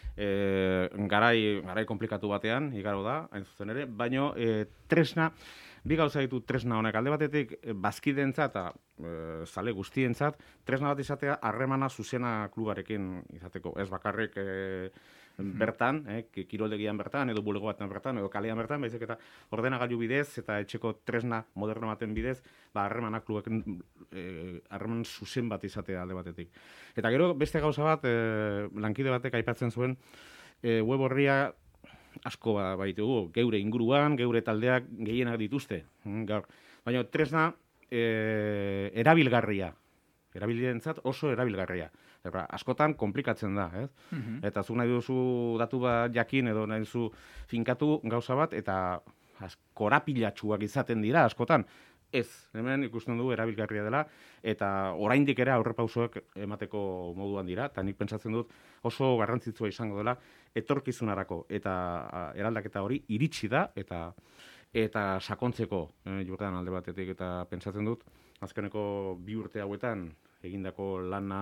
E, garai, garai komplikatu batean, igaro da, hain zuzen ere, baino e, tresna, bi gauza ditu tresna honek, alde batetik bazkidentzat eta e, zale guztientzat, tresna bat izatea harremana zuzena klubarekin izateko, ez bakarrik e, bertan, eh, kiroldegian bertan, edo bulego batean bertan, edo kalean bertan, baizik eta ordenagailu bidez eta etxeko tresna moderno baten bidez, ba harremanak klubekin harreman e, zuzen bat izatea alde batetik. Eta gero beste gauza bat, e, lankide batek aipatzen zuen, e, web horria asko ba, baitugu, geure inguruan, geure taldeak gehienak dituzte. Gaur. Baina tresna e, erabilgarria, erabildentzat oso erabilgarria. Eta, askotan komplikatzen da, ez? Uh-huh. Eta zuk nahi duzu datu bat jakin edo nahi duzu finkatu gauza bat, eta korapilatsuak izaten dira askotan. Ez, hemen ikusten du erabilgarria dela, eta oraindik ere aurrepausoak emateko moduan dira, eta nik pentsatzen dut oso garrantzitsua izango dela etorkizunarako, eta eraldaketa hori iritsi da, eta eta sakontzeko eh, Jordan alde batetik, eta pentsatzen dut azkeneko bi urte hauetan egindako lana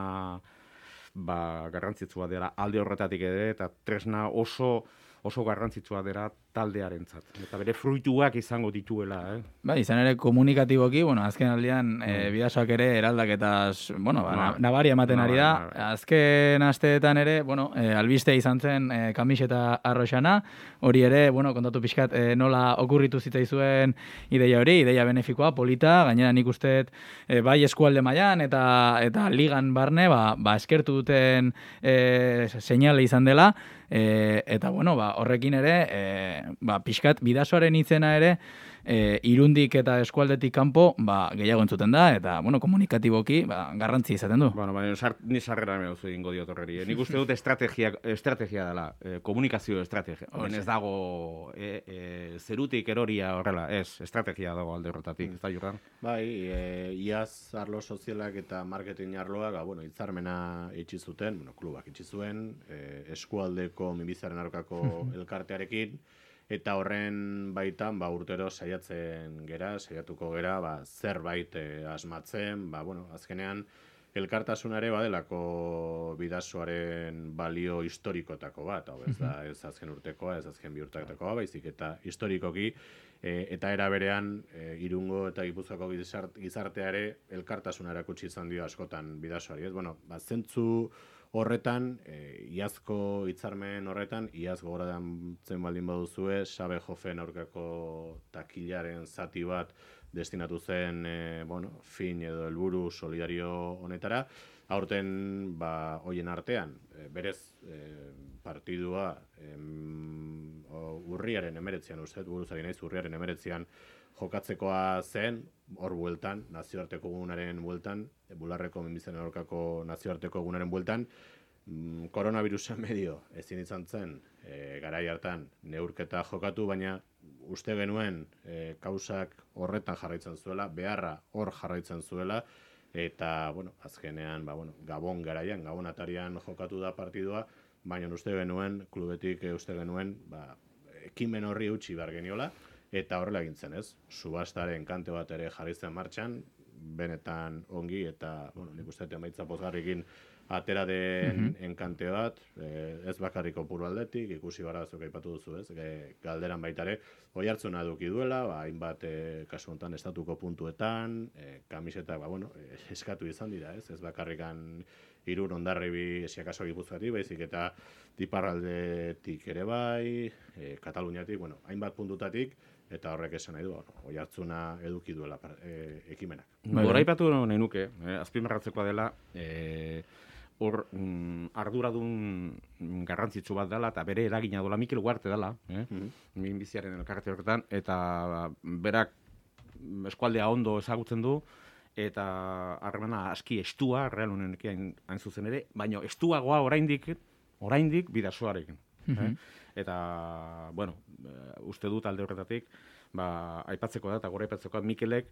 ba, garrantzitsua dela alde horretatik ere, eta tresna oso oso garrantzitsua dela taldearentzat. Eta bere fruituak izango dituela, eh? Ba, izan ere komunikatiboki, bueno, azken aldean mm. e, bidasoak ere eraldaketaz, bueno, ba, no. nabaria ematen no, ari da. No, no. Azken asteetan ere, bueno, e, albiste izan zen e, kamiseta arroxana, hori ere, bueno, kontatu pixkat e, nola okurritu zitzaizuen ideia hori, ideia benefikoa, polita, gainera nik usteet e, bai eskualde mailan eta eta ligan barne, ba, ba eskertu duten e, seinale izan dela, e, eta bueno, ba, horrekin ere, e, ba, pixkat bidasoaren itzena ere, e, irundik eta eskualdetik kanpo, ba, gehiago entzuten da, eta, bueno, komunikatiboki, ba, garrantzi izaten du. Bueno, baina, sar, ni sarrera mehuzu egingo diot horreri. Nik uste dut estrategia, estrategia dela, e, komunikazio estrategia. Horren ez dago e, e, zerutik eroria horrela, ez, estrategia dago alde horretatik, ez da, Jordan? Bai, e, iaz arlo sozialak eta marketing arloak, ba, bueno, hitzarmena itxi zuten, bueno, klubak itxi zuen, e, eskualdeko minbizaren aurkako elkartearekin, eta horren baitan ba, urtero saiatzen gera, saiatuko gera, ba, zerbait eh, asmatzen, ba, bueno, azkenean elkartasunare badelako bidasoaren balio historikotako bat, hau ez da, ez azken urtekoa, ez azken bi urtekoa, baizik eta historikoki, e, eta era berean e, Irungo eta Gipuzkoako gizartea ere elkartasunara erakutsi izan dio askotan bidasoari, ez? Bueno, ba, zentzu horretan, e, iazko hitzarmen horretan, iaz gogoratzen zen baldin baduzue, Xabe Jofen aurkako takilaren zati bat destinatu zen, e, bueno, fin edo helburu solidario honetara, aurten, ba, hoien artean, e, berez, e, partidua em, urriaren emeretzian, uste, buruzari naiz, urriaren emeretzian jokatzekoa zen, hor bueltan, nazioarteko egunaren bueltan, bularreko minbiziaren aurkako nazioarteko egunaren bueltan, mm, koronavirusa medio ezin izan zen, e, garai hartan neurketa jokatu, baina uste genuen e, kausak horretan jarraitzen zuela, beharra hor jarraitzen zuela, eta, bueno, azkenean, ba, bueno, Gabon garaian, Gabon atarian jokatu da partidua, baina uste genuen, klubetik e, uste genuen, ba, ekimen horri utzi behar geniola, eta horrela egintzen, ez? Subastaren kante bat ere jarri zen martxan, benetan ongi, eta, bueno, nik uste emaitza pozgarrikin atera den mm -hmm. enkante bat, eh, ez bakarriko puru aldetik, ikusi bara zuk aipatu duzu, ez? E, galderan baitare, oi hartzuna eduki duela, ba, hainbat e, kasu honetan estatuko puntuetan, e, kamiseta, ba, bueno, e, eskatu izan dira, ez? Ez bakarrikan Irun, Hondarribi, esiakaso Gipuzkoatik, baizik eta iparraldetik ere bai, e, Kataluniatik, bueno, hainbat puntutatik, eta horrek esan nahi du, oi hartzuna eduki duela e, ekimenak. Goraipatu nahi nuke, eh, azpimarratzekoa dela, eh, hor mm, arduradun garrantzitsu bat dela, eta bere eragina dola Mikel Ugarte dela, eh? mm-hmm. minbiziaren elkarrete horretan, eta berak eskualdea ondo ezagutzen du, eta harremana aski estua, Real Unionekin hain zuzen ere, baina estuagoa oraindik, oraindik Bidasoarekin. Mm-hmm. eh? Eta, bueno, uste dut alde horretatik, ba, aipatzeko da, eta gora aipatzeko da, Mikelek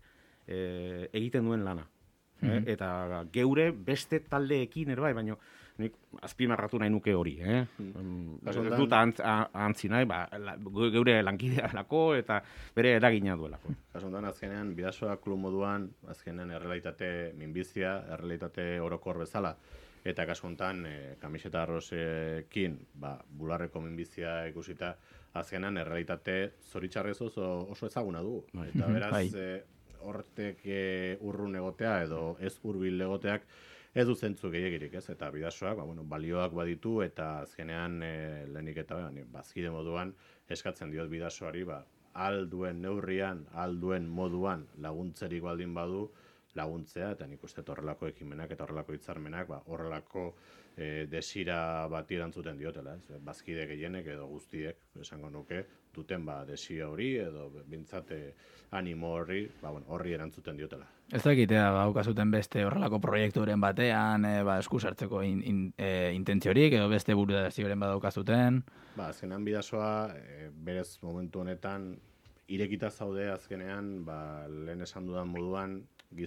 e, egiten duen lana. Mm-hmm. eh? Eta geure beste taldeekin ere bai, baina nik azpimarratu nahi nuke hori. Eh? Mm. Ez dut antz, antzi nahi, ba, la, geure lankidea lako eta bere eragina duelako. Kasu honetan, azkenean, Bidasoa klub moduan, azkenean errealitate minbizia, errealitate orokor bezala, eta kasu honetan, e, kamiseta arrozekin, ba, bularreko minbizia ikusita, azkenan errealitate zoritxarrez oso, oso ezaguna dugu. Eta beraz, e, hortek e, urrun egotea edo ez hurbil egoteak ez du zentzu gehiegirik, ez? Eta Bidasoak, ba, bueno, balioak baditu eta azkenean e, lehenik eta ba, bazkide moduan eskatzen diot Bidasoari, ba, alduen neurrian, alduen moduan laguntzerik baldin badu, laguntzea, eta nik uste horrelako ekimenak eta horrelako hitzarmenak, ba, horrelako e, desira bati erantzuten diotela, ez? Bazkide gehienek edo guztiek, esango nuke, duten ba, desira hori edo bintzate animo horri, ba, bueno, horri erantzuten diotela. Ez dakitea, ba, ukazuten beste horrelako proiekturen batean, e, ba, esku sartzeko in, in, e, intentziorik, edo beste burudazioren badaukazuten? Ba, azkenean Bidasoa, e, berez momentu honetan, irekita zaude azkenean, ba, lehen esan dudan moduan,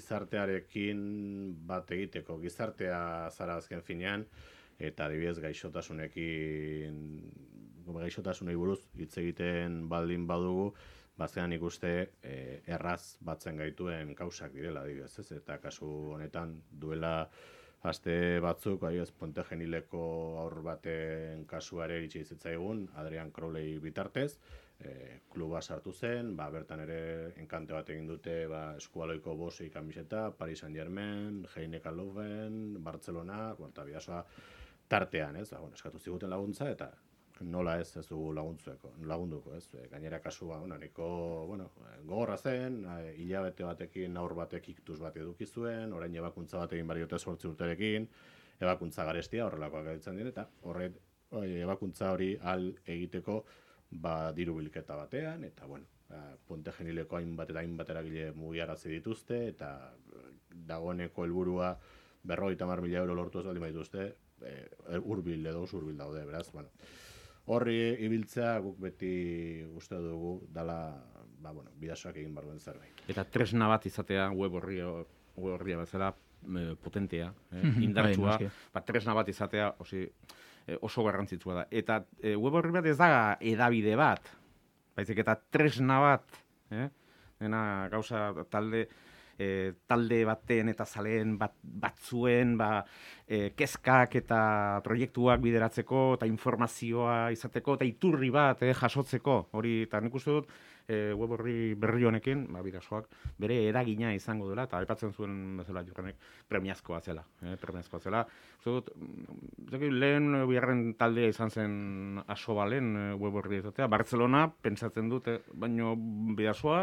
gizartearekin bat egiteko, gizartea zara azken finean, eta adibidez gaixotasunekin, gaixotasunei buruz hitz egiten baldin badugu, bazean ikuste e, erraz batzen gaituen kausak direla, adibidez, ez? Eta kasu honetan duela aste batzuk, adibidez, Ponte Genileko aur baten kasuare iritsi zitzaigun, Adrian Crowley bitartez, E, kluba sartu zen, ba, bertan ere enkante bat egin dute ba, eskualoiko bosei kamiseta, Paris Saint-Germain, Heineken Leuven, Barcelona, eta Bidasoa tartean, ez? Ba, bueno, eskatu ziguten laguntza, eta nola ez ez dugu laguntzueko, lagunduko, ez? E, gainera kasua, bueno, niko, bueno, gogorra zen, e, hilabete batekin aur batek iktuz bat eduki zuen, orain ebakuntza bat egin bariote zortzi urterekin, ebakuntza garestia horrelakoak gaitzen dien, eta horre, ebakuntza hori al egiteko ba, diru bilketa batean, eta, bueno, Ponte Genileko hainbat eta hainbat eragile mugiarazi dituzte, eta dagoeneko helburua berrogeita hamar mila euro lortu ez baldin badituzte, e, hurbil edo hurbil daude, beraz, bueno. Horri ibiltzea guk beti uste dugu dala, ba, bueno, Bidasoak egin behar duen zerbait. Eta tresna bat izatea web horria, web horria bezala e, potentea, eh? indartsua, ba, tresna bat izatea, osi, oso garrantzitsua da. Eta e, web horri bat ez da edabide bat, baizik eta tresna bat, eh? Dena gauza talde e, talde baten eta zaleen bat, batzuen ba, e, kezkak eta proiektuak bideratzeko eta informazioa izateko eta iturri bat eh, jasotzeko. Hori, eta nik uste dut, e, web horri berri honekin, ba, bidasoak, bere eragina izango dela, eta aipatzen zuen bezala Jurrenek premiazkoa zela. Eh, premiazkoa zela. Uste dut, zeki, lehen bigarren taldea izan zen Asobalen web horri izatea. Barcelona, pentsatzen dut, eh, baino bidasoa,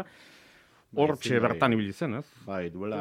hortxe bertan ibili zen, ez? Bai, duela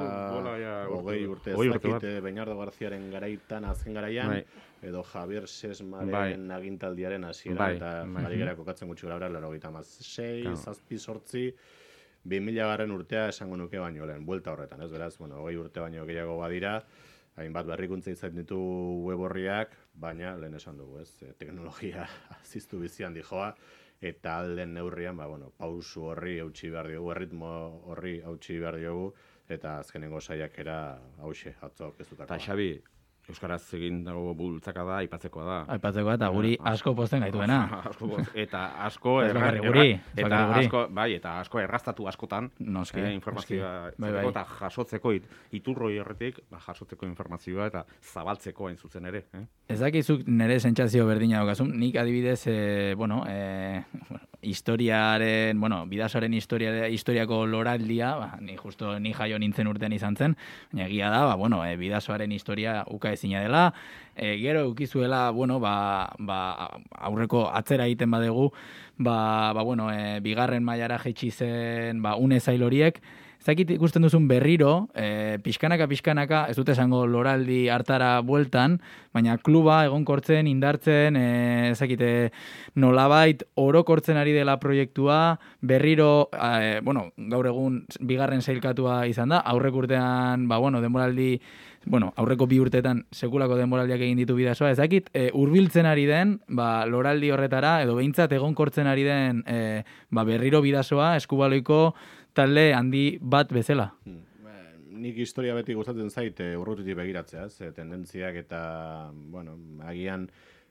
hogei urte ez dakit, Beñardo Garziaren garaitan, azken garaian, bai. Edo Javier Sesmaren bai. Agintaldiaren hasiera bai. Eta bai. Ari gara kokatzen gutxi gara, laurogeita hamasei, zazpi, zortzi, bi mila garren urtea esango nuke baino lehen, buelta horretan, ez beraz, bueno, hogei urte baino gehiago badira, hainbat berrikuntza izan ditu web horriak, baina lehen esan dugu, ez? Teknologia aziztu bizian dijoa, eta alden neurrian, ba, bueno, pausu horri hautsi behar diogu, erritmo horri hautsi behar diogu, eta azkenengo saiakera hauxe, atzo aurkeztutakoa. Eta Xabi, euskaraz egin dago bultzaka da, aipatzekoa da. Aipatzekoa eta guri asko posten gaituena. Asko posten, eta asko erra, guri, eta asko, bai, eta asko erraztatu askotan, noski, eh, informazioa bai, bai. Eta jasotzeko iturroi horretik, ba, jasotzeko informazioa eta zabaltzeko hain zuzen ere. Eh? Ez dakizuk nire sentsazio berdina daukazun, nik adibidez, eh, bueno, eh, bueno, historiaren, bueno, bidasoaren historia, historiako loraldia, ba, ni justo ni jaio nintzen urtean izan zen, baina egia da, ba, bueno, eh, bidasoaren historia uka ezina dela, e, gero eukizuela, bueno, ba, ba, aurreko atzera egiten badegu, ba, ba, bueno, e, bigarren mailara jaitsi zen, ba, une zail horiek, zakit ikusten duzun berriro, e, pixkanaka, pixkanaka, ez dute esango loraldi hartara bueltan, baina kluba egonkortzen, indartzen, e, zakite nolabait orokortzen ari dela proiektua, berriro, e, bueno, gaur egun bigarren sailkatua izan da, aurrek urtean, ba, bueno, denboraldi, bueno, aurreko bi urteetan sekulako denboraldiak egin ditu bidasoa, ez dakit, e, urbiltzen ari den, ba, loraldi horretara, edo behintzat egonkortzen ari den, e, ba, berriro bidasoa, Eskubaloiko talde handi bat bezala. Hmm. Nik historia beti gustatzen zait urrutitik begiratzea, ez, tendentziak eta, bueno, agian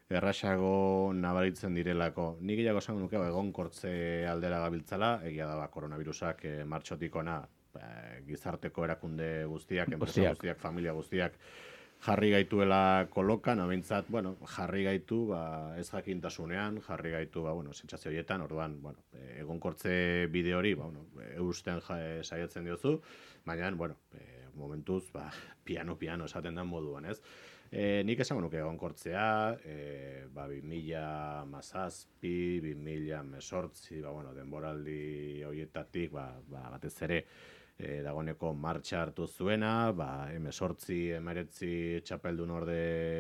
errasago nabaritzen direlako. Nik gehiago esango nuke egonkortze aldera gabiltzala, egia da ba, koronavirusak e, martxotik ona gizarteko erakunde guztiak, enpresa guztiak, familia guztiak jarri gaituela kolokan, abintzat, bueno, jarri gaitu, ba, ez jakintasunean, jarri gaitu, ba, bueno, sentsazio horietan, orduan, bueno, egonkortze bide hori, ba, bueno, eusten saiatzen diozu, baina, bueno, e, momentuz, ba, piano-piano esaten den moduan, ez? E, nik esango nuke egonkortzea, e, ba, bi mila hamazazpi, bi mila hemezortzi, ba, bueno, denboraldi horietatik, ba, ba, batez ere, E, dagoeneko martxa hartu zuena, ba, hemezortzi, hemeretzi txapeldun orde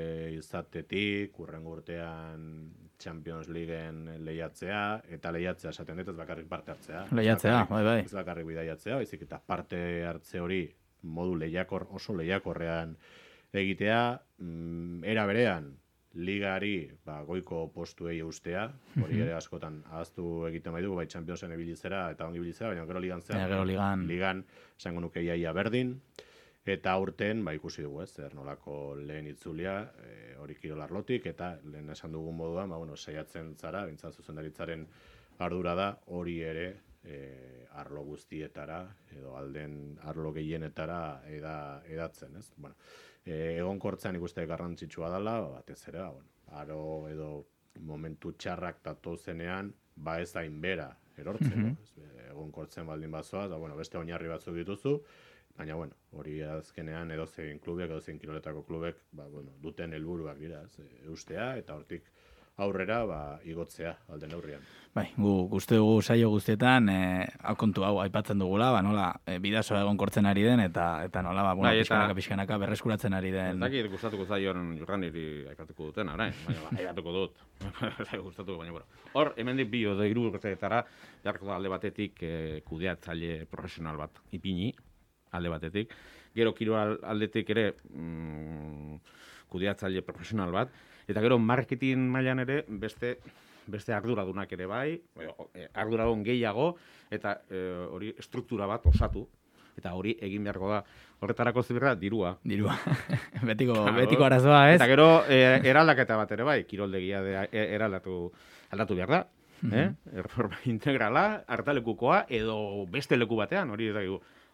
izatetik, urrengo urtean Champions Leagueen lehiatzea, eta lehiatzea esaten dut ez bakarrik parte hartzea. Lehiatzea, bai, bai. Ez bakarrik bidaiatzea, baizik eta parte hartze hori modu lehiakor, oso lehiakorrean egitea, mm, era berean, ligari ba, goiko postuei eustea, hori ere askotan ahaztu egiten bai dugu, bai Championsen ebilizera eta ongi ebilizera, baina gero ligan zer, ja, gero ligan, ligan esango nuke iaia berdin, eta aurten ba, ikusi dugu ez, zer nolako lehen itzulia, e, hori kirolarlotik, eta lehen esan dugun moduan, ba, bueno, saiatzen zara, bintzat zuzendaritzaren ardura da, hori ere e, arlo guztietara, edo alden arlo gehienetara eda, edatzen, ez? Bueno, E, egonkortzean ikuste garrantzitsua dela, batez ere, ba, bueno, aro edo momentu txarrak datu zenean, ba ez hain bera erortzeko. Mm -hmm. Egonkortzen baldin bazoaz, ba, bueno, beste oinarri batzuk dituzu, baina, bueno, hori azkenean edozein klubek, edozein kiroletako klubek, ba, bueno, duten helburuak dira, ez, eustea, eta hortik aurrera, ba, igotzea alden neurrian. Bai, gu uste dugu saio guztietan, eh, kontu hau aipatzen dugula, ba, nola, e, bidasoa egonkortzen ari den, eta eta nola, ba, bueno, bai, pixkanaka, pixkanaka berreskuratzen ari den. Ez dakit gustatuko zaion Jurraniri aipatuko duten, orain, baina, ba, aipatuko dut. Gustatuko, baina, bueno. Hor, hemendik bi edo hiru urteetara, jarko da alde batetik e, kudeatzaile profesional bat ipini, alde batetik. Gero kirol aldetik ere mm, kudeatzaile profesional bat, eta gero marketing mailan ere beste beste arduradunak ere bai, arduradun gehiago, eta e, hori struktura bat osatu, eta hori egin beharko da. Horretarako zibirra, dirua. Dirua. betiko, claro. betiko arazoa, ez? Eta gero, e, eraldaketa bat ere bai, kiroldegia de, e, eraldatu aldatu behar da. Mm -hmm. eh? Reforma integrala, hartalekukoa, edo beste leku batean, hori ez dakigu.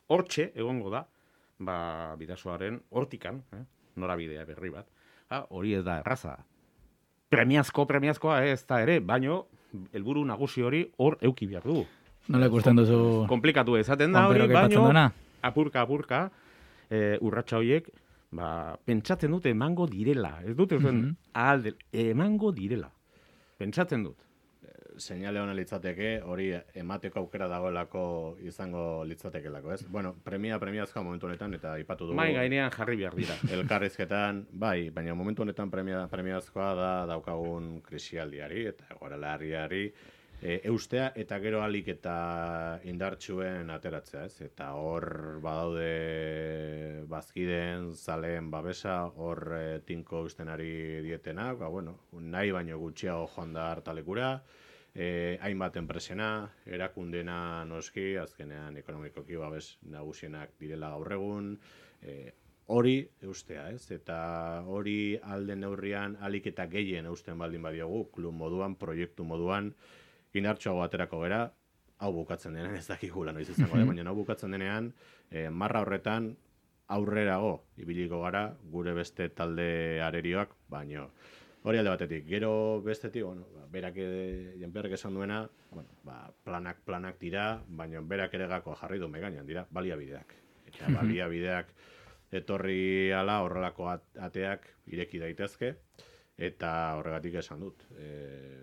hortxe egongo da, ba, Bidasoaren hortikan, eh? norabidea berri bat. Ha, hori ez da erraza. Premiazko, premiazkoa ez da ere, baino, helburu nagusi hori hor euki behar du. Nola ikusten duzu? Komplikatu ezaten da hori, baino, apurka, apurka, e, urratsa horiek, ba, pentsatzen dut emango direla. Ez dut, ez dut, ahal, emango direla. Pentsatzen dut. Seinale hona litzateke, hori emateko aukera dagoelako izango litzatekelako, ez? Bueno, premia premiazkoa momentu honetan, eta ipatu dugu. Mai gainean jarri behar dira. Elkarrizketan, bai, baina momentu honetan premia, premiazkoa da daukagun krisialdiari eta egoera larriari e, eustea eta gero alik eta indartsuen ateratzea, ez? Eta hor badaude bazkideen, zaleen babesa, hor e, tinko eustenari dietenak, ba, bueno, nahi baino gutxiago joan da hartalekura, Eh, hainbat enpresena, erakundena noski, azkenean ekonomikoki babes nagusienak direla gaur egun, eh, hori eustea, ez? Eta hori alde neurrian alik eta gehien eusten baldin badiogu, klub moduan, proiektu moduan, indartsuago aterako gera, hau bukatzen denean, ez dakigula noiz izango da, baina hau bukatzen denean, eh, marra horretan aurrerago ibiliko gara, gure beste talde arerioak, baino. Hori alde batetik, gero bestetik, bueno, berak Janpierrek esan duena, bueno, ba, planak planak dira, baina berak ere gakoa jarri du megainan dira, baliabideak. Eta baliabideak etorri ala horrelako ateak ireki daitezke, eta horregatik esan dut. E,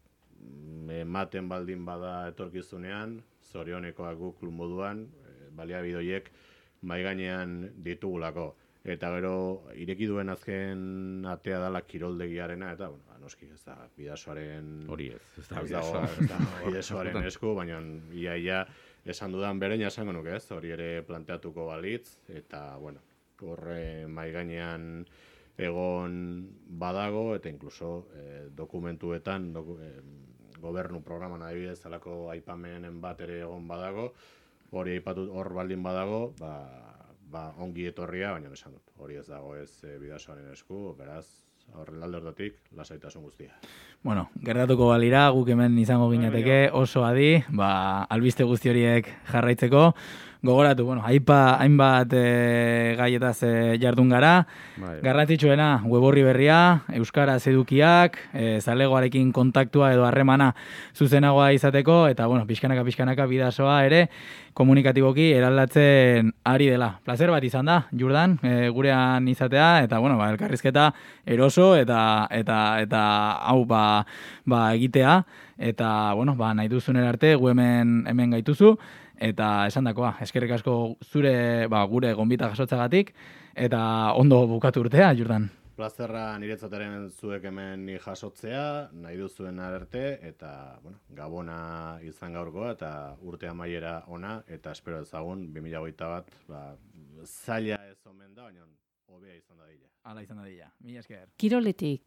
ematen baldin bada etorkizunean, zorionekoak guk klub moduan, e, baliabide horiek maigainean ditugulako. Eta gero, ireki duen azken atea dala kiroldegiarena, eta, bueno, noski, ez da, Bidasoaren... Hori ez, ez da, Bidasoaren esku, baina ia-ia esan dudan bereina esango nuke ez, hori ere planteatuko balitz, eta, bueno, horre maigainean egon badago, eta inkluso eh, dokumentuetan, doku, eh, gobernu programan adibidez, alako aipamenen bat ere egon badago, hori aipatu hor baldin badago, ba, ba, ongi etorria, baina esan dut, hori ez dago ez e, Bidasoaren esku, beraz, horren alde hortatik, lasaitasun guztia. Bueno, gertatuko balira, guk hemen izango ginateke, oso adi, ba, albiste guzti horiek jarraitzeko, gogoratu, bueno, aipa, hainbat e, gaietaz e, jardun gara, bai. Garrantzitsuena, web orri berria, euskaraz edukiak, e, zalegoarekin kontaktua edo harremana zuzenagoa izateko, eta, bueno, pixkanaka, pixkanaka, Bidasoa ere, komunikatiboki eraldatzen ari dela. Plazer bat izan da, Jordan, e, gurean izatea, eta, bueno, ba, elkarrizketa eroso, eta, eta, eta hau, ba, ba, egitea, eta, bueno, ba, nahi duzun erarte, gu hemen, hemen gaituzu, eta esandakoa, eskerrik asko zure, ba, gure gonbita jasotzagatik, eta ondo bukatu urtea, Jordan. Plazerra niretzataren zuek hemen ni jasotzea, nahi duzuen arte, eta, bueno, gabona izan gaurkoa, eta urte amaiera ona, eta espero ezagun, bi mila hogeita bat, ba, zaila ez omen da, baina hobea izan dadila. Hala izan dadila, mila esker. Kiroletik.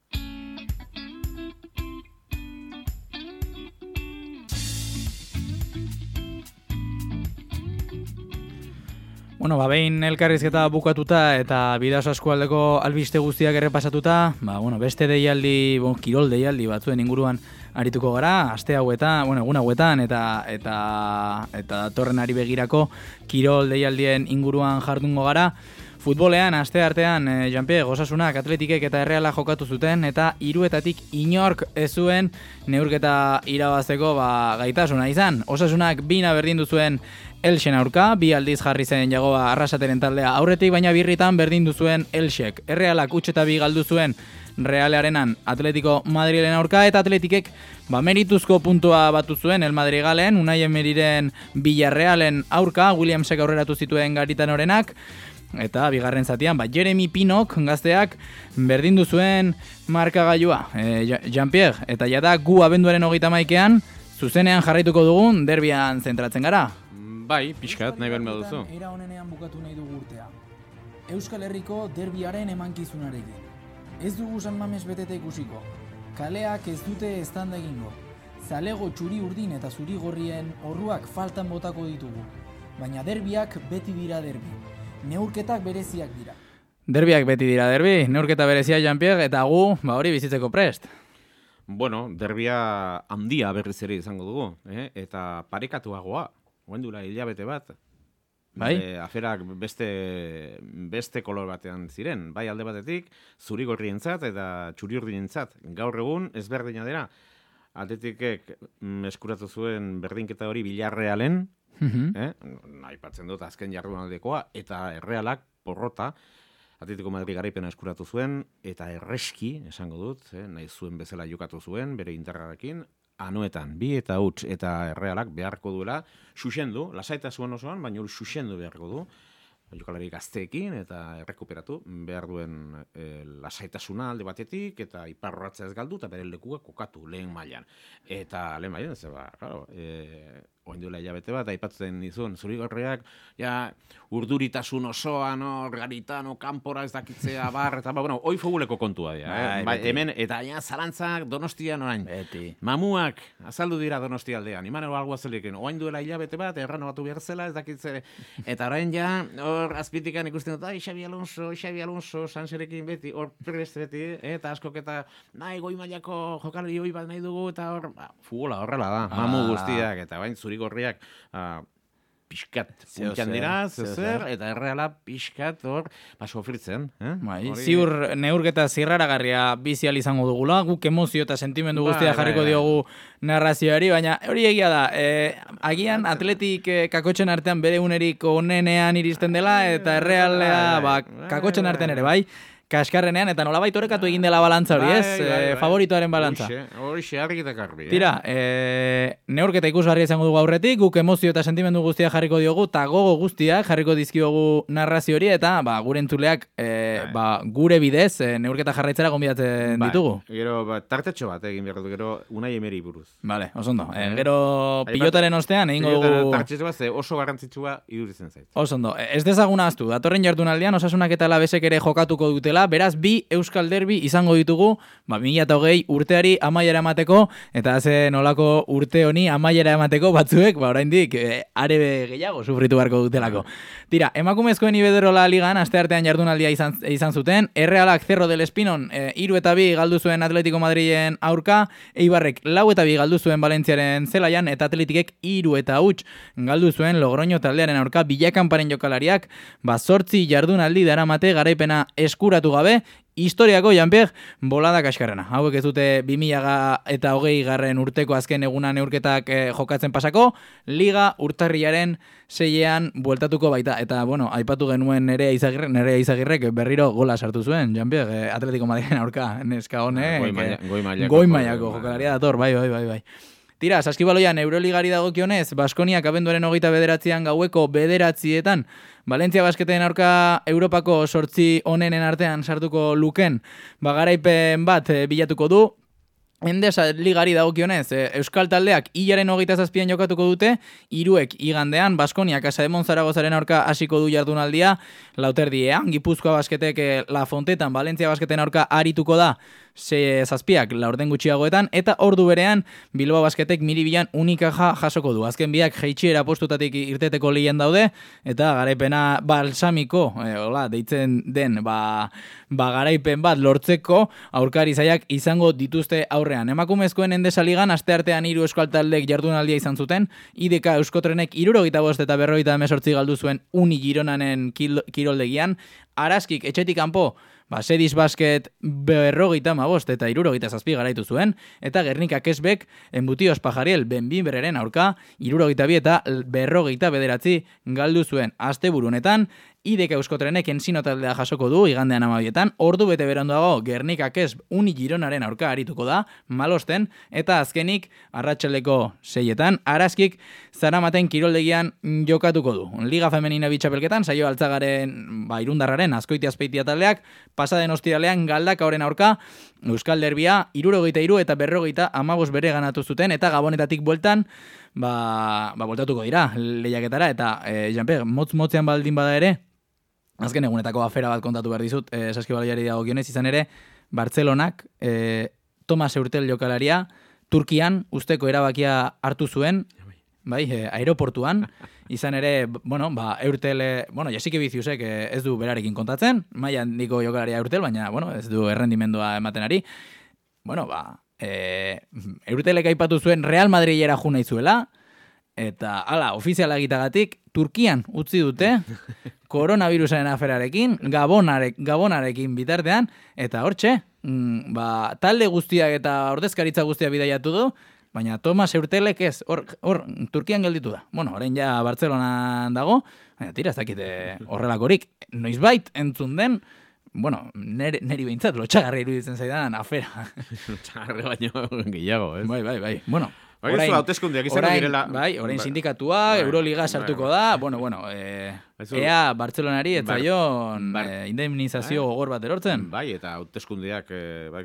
Bueno, ba, behin elkarrizketa bukatuta eta Bidaso eskualdeko albiste guztiak errepasatuta, ba, bueno, beste deialdi, bon, kirol deialdi batzuen inguruan arituko gara, aste hauetan, bueno, egun hauetan, eta eta eta datorren ari begirako kirol deialdien inguruan jardungo gara. Futbolean, aste artean, eh, Jean-Pierre, Osasunak, Atletikek eta Erreala jokatu zuten, eta hiruetatik inork ez zuen neurketa irabazteko ba, gaitasuna izan. Osasunak bina berdindu zuen Elxen aurka, bi aldiz jarri zen jagoa Arrasateren taldea aurretik, baina birritan berdindu zuen Elxek. Errealak utz eta bi galdu zuen Realearenan Atletico Madrilen aurka, eta Atletikek ba, merituzko puntua batu zuen El Madrigalen, Unai Emeriren Villarrealen aurka, Williamsek aurreratu zituen Garitanorenak, eta bigarren zatian, ba, Jeremy Pinok gazteak berdindu zuen markagailua. E, Jean-Pierre, eta jada gu abenduaren hogeita hamaikean zuzenean jarraituko dugun derbian zentratzen gara. Bai, pixkat, nahi behar duzu. Era honenean bukatu nahi dugu urtea. Euskal Herriko derbiaren emankizunarekin. Ez dugu San Mames beteta ikusiko. Kaleak ez dute eztanda egingo. Zalego txuri urdin eta zuri gorrien orruak faltan botako ditugu. Baina derbiak beti dira derbi. Neurketak bereziak dira. Derbiak beti dira derbi, neurketa berezia Jean-Pierre, eta gu, ba hori bizitzeko prest. Bueno, derbia handia berriz ere izango dugu, eh? Eta parekatuagoa. Oendula hilabete bat, Bai? E, aferak beste, beste kolor batean ziren. Bai alde batetik, zuri-gorrientzat eta txuri-urdinentzat. Gaur egun ezberdina dira. Atletikek mm, eskuratu zuen berdinketa hori Villarrealen, Mhm. eh? Aipatzen dut azken jardunaldekoa, eta Errealak porrota, Atletico Madrid garaipena eskuratu zuen, eta erreski, esango dut, eh? nahi zuen bezala jokatu zuen, bere indarrarekin, anoetan, bi eta huts, eta Errealak beharko duela, xuxendu, lasaitasun osoan, baina hori xuxendu beharko du, jokalari gazteekin eta errekuperatu behar duen e, lasaitasuna alde batetik eta iparrorratza ez galdu eta bere lekua kokatu lehen mailan. Eta lehen mailan, ze ba, claro, e, oin duela hilabete bat, aipatzen dizun, zuri-gorriak, ja, urduritasun osoan, hor, garitano, kanpora ez dakitzea, bar, eta, ba, bueno, hoi foguleko kontua dira, eh? Ba, hemen, eta ja, zalantzak Donostian orain. Beti. Mamuak, azaldu dira Donostia aldean, imanero algo azalekin, oin duela hilabete bat, errano batu behar zela, ez dakitze, eta orain ja, hor, azpitikan ikusten dut, ai, Xabi Alonso, Xabi Alonso, Sanserekin beti, hor, prest beti, eta askok eta, nahi, goi mailako jokalari hoi bat nahi dugu, eta hor, ba, futbola horrela da, mamu guztiak, eta bain, zuri-gorriak, uh, pixkat puntian dira, zezer, eta Erreala pixkat hor, ba, sofritzen. Eh? Bai, ziur neurketa zirraragarria bizial izango dugula, guk emozio eta sentimendu guztia jarriko diogu narrazioari, baina hori egia da, eh, agian atletik eh, kakotxen artean bere unerik onenean iristen dela, eta Errealea ba, kakotxen artean ere, bai? Kaskarrenean, eta nolabait orekatu egin dela balantza hori, ez? Bai, bai, bai. Favoritoaren balantza. Horixe, argi eta garbi. Tira, e, neurketa ikusgarria izango dugu aurretik, guk emozio eta sentimendu guztia jarriko diogu, eta gogo guztiak jarriko dizkiogu narrazio hori, eta ba, gure entzuleak e, ba, gure bidez e, neurketa jarraitzera gonbidatzen ba, ditugu. Gero, ba, tartetxo bat egin behar du, gero Unai Emeri buruz. Vale, osondo. E, gero pilotaren ostean egingo dugu... Tartetxo bat, oso garrantzitsua iduritzen zait. Osondo. Ez dezaguna aztu, datorren jardunaldian Osasunak eta Labesek ere jokatuko dutela, beraz bi Euskal Derbi izango ditugu, ba mila eta hogei urteari amaiera emateko, eta ze nolako urte honi amaiera emateko batzuek, ba oraindik e, arebe gehiago sufritu beharko dutelako. Tira, emakumezkoen Iberdrola ligan asteartean jardunaldia izan, izan zuten, Errealak Cerro del Espinon e, hiru eta bi galdu zuen Atletico Madrilen aurka, Eibarrek lau eta bi galdu zuen Valentziaren zelaian, eta Atletikek hiru eta huts galdu zuen Logroño taldearen aurka, Bilakanparen jokalariak, ba zortzi jardunaldi daramate garaipena eskuratu gabe, historiako Jean-Pierre bolada kaskarrena. Hauek ez dute bi mila eta hogei garren urteko azken eguna neurketak eh, jokatzen pasako, liga urtarriaren seian bueltatuko baita. Eta, bueno, aipatu genuen Nerea Izagirre, Nerea Izagirrek berriro gola sartu zuen, Jean-Pierre, eh, Atletico Madrilen aurka, neska honek. Goi, maia, goi mailako. Goi mailako jokalaria dator, bai, bai, bai, bai. Tira, saskibaloian Euroligari dagokionez, Baskoniak abenduaren hogeita bederatzean gaueko bederatzietan, Valentzia Basketen aurka Europako sortzi onenen artean sartuko luken, bagaraipen bat e, bilatuko du. Endesa ligari dagokionez, e, Euskal taldeak hilaren hogeita zazpian jokatuko dute, hiruek igandean, Baskonia Casa de Monzaragozaren aurka hasiko du jardunaldia, lauterdiean, Gipuzkoa Basketek e, La Fontetan, Valentzia Basketen aurka arituko da, ze zazpiak laurden gutxiagoetan, eta ordu berean Bilbao Basketek Miribilan Unikaja jasoko du. Azken biak jeitsiera postutatik irteteko lehen daude, eta garaipena balsamiko, e, hola, deitzen den, ba, ba garaipen bat lortzeko aurkari zaiak izango dituzte aurrean. Emakumezkoen Endesa ligan asteartean hiru euskal taldek jardunaldia izan zuten, I D K Euskotrenek hirurogeita bost eta berrogeita hemezortzi galdu zuen Uni Gironanen kiroldegian, Araskik etxetik kanpo ba, Sedis Basket berrogeita hamabost eta hirurogeita zazpi garaitu zuen, eta Gernika Kesbek Embutios Pajariel Benbinbereren aurka hirurogeita bi eta berrogeita bederatzi galdu zuen. Asteburu honetan, I D K Euskotrenek ensino taldea jasoko du igandean amabietan, ordu bete beranduago Gernika Kesb Uni Gironaren aurka arituko da, Malosten, eta azkenik arratsaldeko seietan, Araskik Zaramaten kiroldegian jokatuko du. Liga Femenina bitxapelketan, saio altzagaren ba, irundarraren Azkoitia Azpeitia taldeak, pasaden ostiralean Galdakaoren aurka, Euskal Derbia, hirurogeita hiru eta berrogeita hamabost bere ganatu zuten, eta Gabonetatik bueltan, ba, ba bueltatuko dira lehiaketara, eta e, Jean-Pierre, motz-motzean baldin bada ere, azken egunetako afera bat kontatu behar dizut, e, saskibaloiari dagokionez, izan ere, Bartzelonak, e, Tomas Eurtel jokalaria, Turkian usteko erabakia hartu zuen, bai, e, aeroportuan, izan ere, bueno, ba, Eurtel, bueno, Jasike Biziusek e, ez du berarekin kontatzen, maila handiko jokalaria Eurtel, baina, bueno, ez du errendimendua ematen ari, bueno, ba, e, Eurtelek aipatu zuen Real Madrilera jo nahi zuela, eta, hala, ofiziala egitagatik, Turkian utzi dute, koronavirusaren aferarekin, gabonarek, gabonarekin bitartean, eta hortxe, mm, ba, talde guztiak eta ordezkaritza guztiak bidaiatu du, baina Tomas Eurtelek ez, hor, hor, Turkian gelditu da. Bueno, orain ja Bartzelonan dago, baina tira, ez dakite horrelakorik, noizbait entzun den, bueno, neri, neri behintzat, lotxagarri iruditzen zaidan afera. Lotxagarri baino gehiago, ez? Bai, bai, bai. Bueno, Bai, orain, hauteskundeak izango orain, direla. Bai, orain bai, sindikatua, bai, Euroliga sartuko bai, da, bueno, bueno, eh, ea Bartzelonari ez zaion eh, indemnizazio gogor bat erortzen. Bai, eta hauteskundeak eh, bai,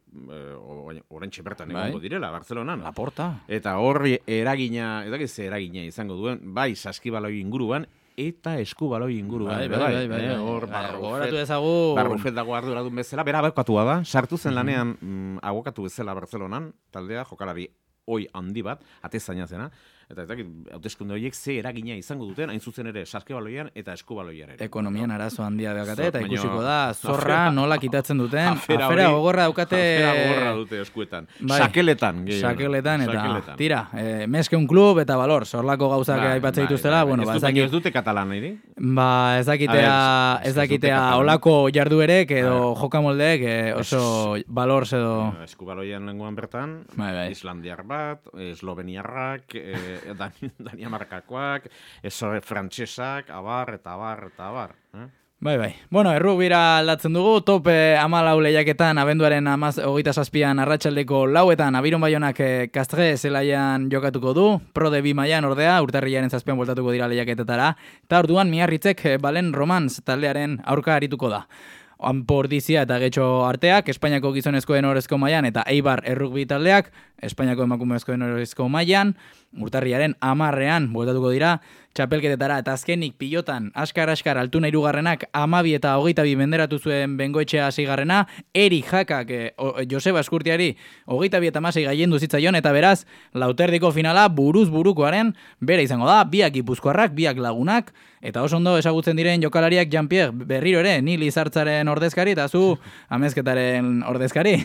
eh, orain txepertan egongo bai. direla, Bartzelonan. Laporta. Eta horri eragina, ez dakiz eragina izango duen, bai, saskibaloi inguruan, eta eskubaloi inguruan. Bai, bai, bai, bai, bai. Hor, gogoratu ezagu... Barrufet dago arduradun bezala, bera abokatua da, sartu zen lanean mm, abokatu bezala Bartzelonan, taldea, jokalari oi handi bat, atezaina zena, eta ez dakit, hauteskunde horiek ze eragina izango duten, hain zuzen ere saskibaloian eta eskubaloian ere. Ekonomian arazo handia daukate, eta Baino, ikusiko da, zorra afera, nola kitatzen duten, afera, afera hori, gogorra daukate... Afera gogorra dute eskuetan, bai, sakeletan. Sakeletan, eta sakeletan. Tira, eh, meskeun klub eta balor, zorlako gauzak Bai, aipatzen bai, dituztela, bai, bueno, ez ba, dute, ezakit... ez dute katalan, nahi? Ba, ezakitea, A ver, ezakitea olako jarduerek edo jokamoldeek eh, oso balor edo... Eskubaloian lenguan bertan, bai, bai. Islandiar bat, Esloveniarrak, eh, Danimarkakoak, eso frantsesak, abar, eta abar, eta abar. Eh? Bai, bai. Bueno, errubira aldatzen dugu, top eh, amalau lehiaketan, abenduaren amaz, hogeita zazpian arratsaldeko lauetan, Abiron Baionak eh, Kastre zelaian jokatuko du, Pro de bi mailan ordea, urtarrilaren zazpian voltatuko dira lehiaketetara, eta orduan Miarritzek eh, Balen Romans taldearen aurka arituko da. Anpordizia eta Getxo arteak, Espainiako gizonezkoen orezko mailan eta Eibar errugbi taldeak, Espainiako emakumezkoen orezko mailan, urtarriaren amarrean bueltatuko dira, txapelketetara eta azkenik pilotan, askar-askar altuna irugarrenak, amabi eta hogeita bi menderatu zuen Bengoetxea zigarrena, Eri Jakak, e, o, Joseba Eskurtiari, hogeita bi eta masei gaiendu zitzaion, eta beraz, lauterdiko finala buruz burukoaren, bere izango da, biak ipuzkoarrak, biak lagunak, eta oso ondo ezagutzen diren jokalariak Jean-Pierre berriro ere, ni Lizartzaren ordezkari, eta zu amezketaren ordezkari.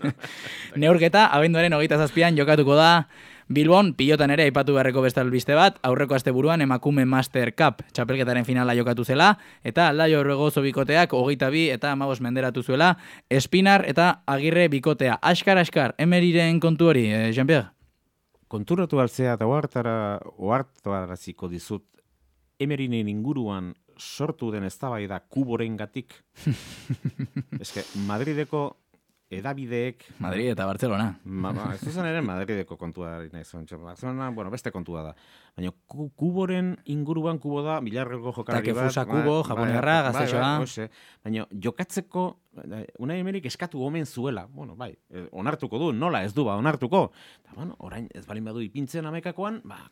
Neurketa, abenduaren hogeita zazpian jokatuko da, Bilbon, pilotan ere aipatu beharreko beste albiste bat, aurreko asteburuan emakume Master Cup txapelketaren finala jokatu zela, eta Aldaio Orregozo bikoteak hogeita bi eta hamabos menderatu zuela, Espinar eta Agirre bikotea. Askar-askar, Emeriren kontu hori, eh, Jean-Pierre? Konturatu altzea eta ohartaraziko dizut, Emerinen inguruan sortu den eztabaida kuborengatik. Eske, Madrideko edabideek... Madrid eta Barcelona. Ma, ma, ez zuzen ere Madrideko kontua nahi zuen. Barcelona, bueno, beste kontua da. Baina kuboren inguruan kubo da, bilarreko jokalari bat. Takefusa kubo, japonerra, gaztetxoa. Baina jokatzeko, Unai Emerik eskatu omen zuela. Bueno, bai, onartuko du, nola ez du ba, onartuko. Eta, bueno, orain ez balin badu ipintzen amekakoan, ba,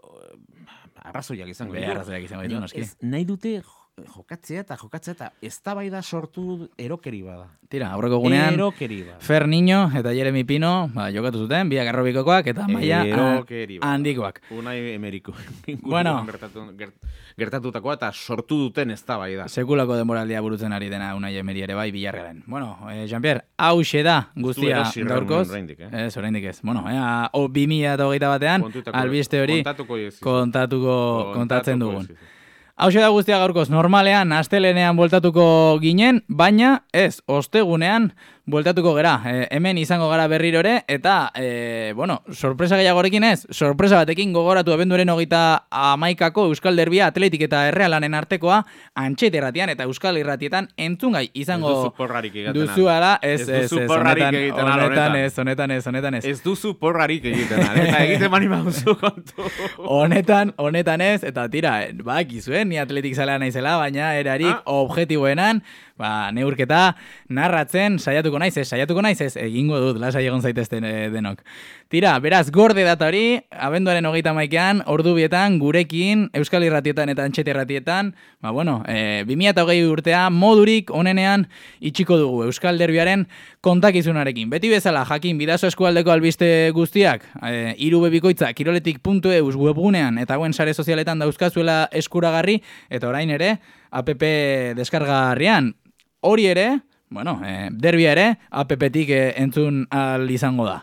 arrazoiak izango. Be, arrazoiak izango ditu, noski. Nahi dute jokatzea eta jokatzea eta eztabaida sortu erokeri bada. Tira, aurreko gunean, Fer Niño eta Jeremy Pino ba, jokatu zuten, biak arrobikokoak eta maila handikoak. Unai Emeriko. Bueno, gertatu, gert, gertatutakoa eta sortu duten eztabaida. Sekulako denboraldia burutzen ari dena Unai Emeri ere bai bilarrean. Bueno, eh, Jean-Pierre, hauxe da guztia gaurkoz. Eh? Ez, oraindik ez. Bueno, ea, o, bi mila eta hogeita batean, albiste hori kontatuko, kontatzen dugun. Hauxe da guztia gaurkoz, normalean, astelenean bueltatuko ginen, baina ez, ostegunean bueltatuko gera. E, hemen izango gara berriro ere, eta, e, bueno, sorpresa gehiagorekin ez, sorpresa batekin gogoratu abenduaren hogeita hamaikako Euskal Derbia Atletik eta Errealanen artekoa, Antxete irratian eta Euskal irratietan entzungai izango duzuala, ez, ez, ez, honetan, honetan ez, honetan ez, honetan ez. Ez duzu porrarik egiten, eta egiten mani mahuzu kontu. Honetan, honetan ez, eta tira, bak izuen, ni atletik zalea naizela, baina erarik ah. objetiboenan, ba, neurketa narratzen saiatuko naiz ez, saiatuko naiz ez, egingo dut, lasai egon zaitezten e, denok. Tira, beraz, gorde data hori, abenduaren hogeita maikean, ordu bietan, gurekin, Euskal irratietan eta Antxete irratietan, ba, bueno, e, bi mila hogei urtea modurik onenean itxiko dugu Euskal Derbiaren kontakizunarekin. Beti bezala, jakin, Bidaso eskualdeko albiste guztiak, e, irubebikoitza, kiroletik puntu eus webgunean, eta hauen sare sozialetan dauzkazuela eskuragarri, eta orain ere, app deskargarrian. Hori ere, bueno, e, derbia ere, appetik e, entzun al izango da.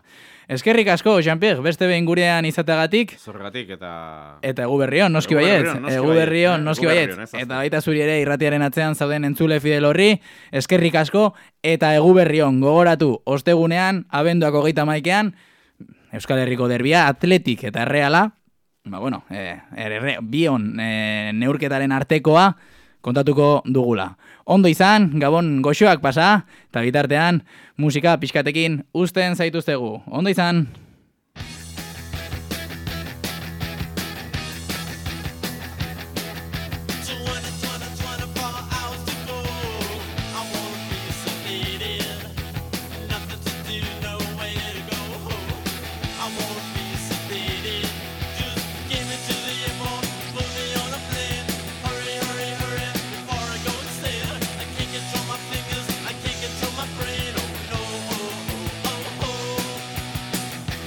Eskerrik asko, Jean-Pierre, beste behin gurean izateagatik. Zorregatik eta... Eta egu berrion, noski baietz. Egu berrion, noski baietz. Eta baita zuri ere irratiaren atzean zauden entzule fidel horri. Eskerrik asko, eta egu berrion, gogoratu, ostegunean, abenduak hogeita maikean, Euskal Herriko derbia, Atletik eta Erreala, ba bueno, eh, erre, bion eh, neurketaren artekoa, kontatuko dugula. Ondo izan, Gabon goxoak pasa, eta bitartean musika pixkatekin uzten zaituztegu. Ondo izan! I won't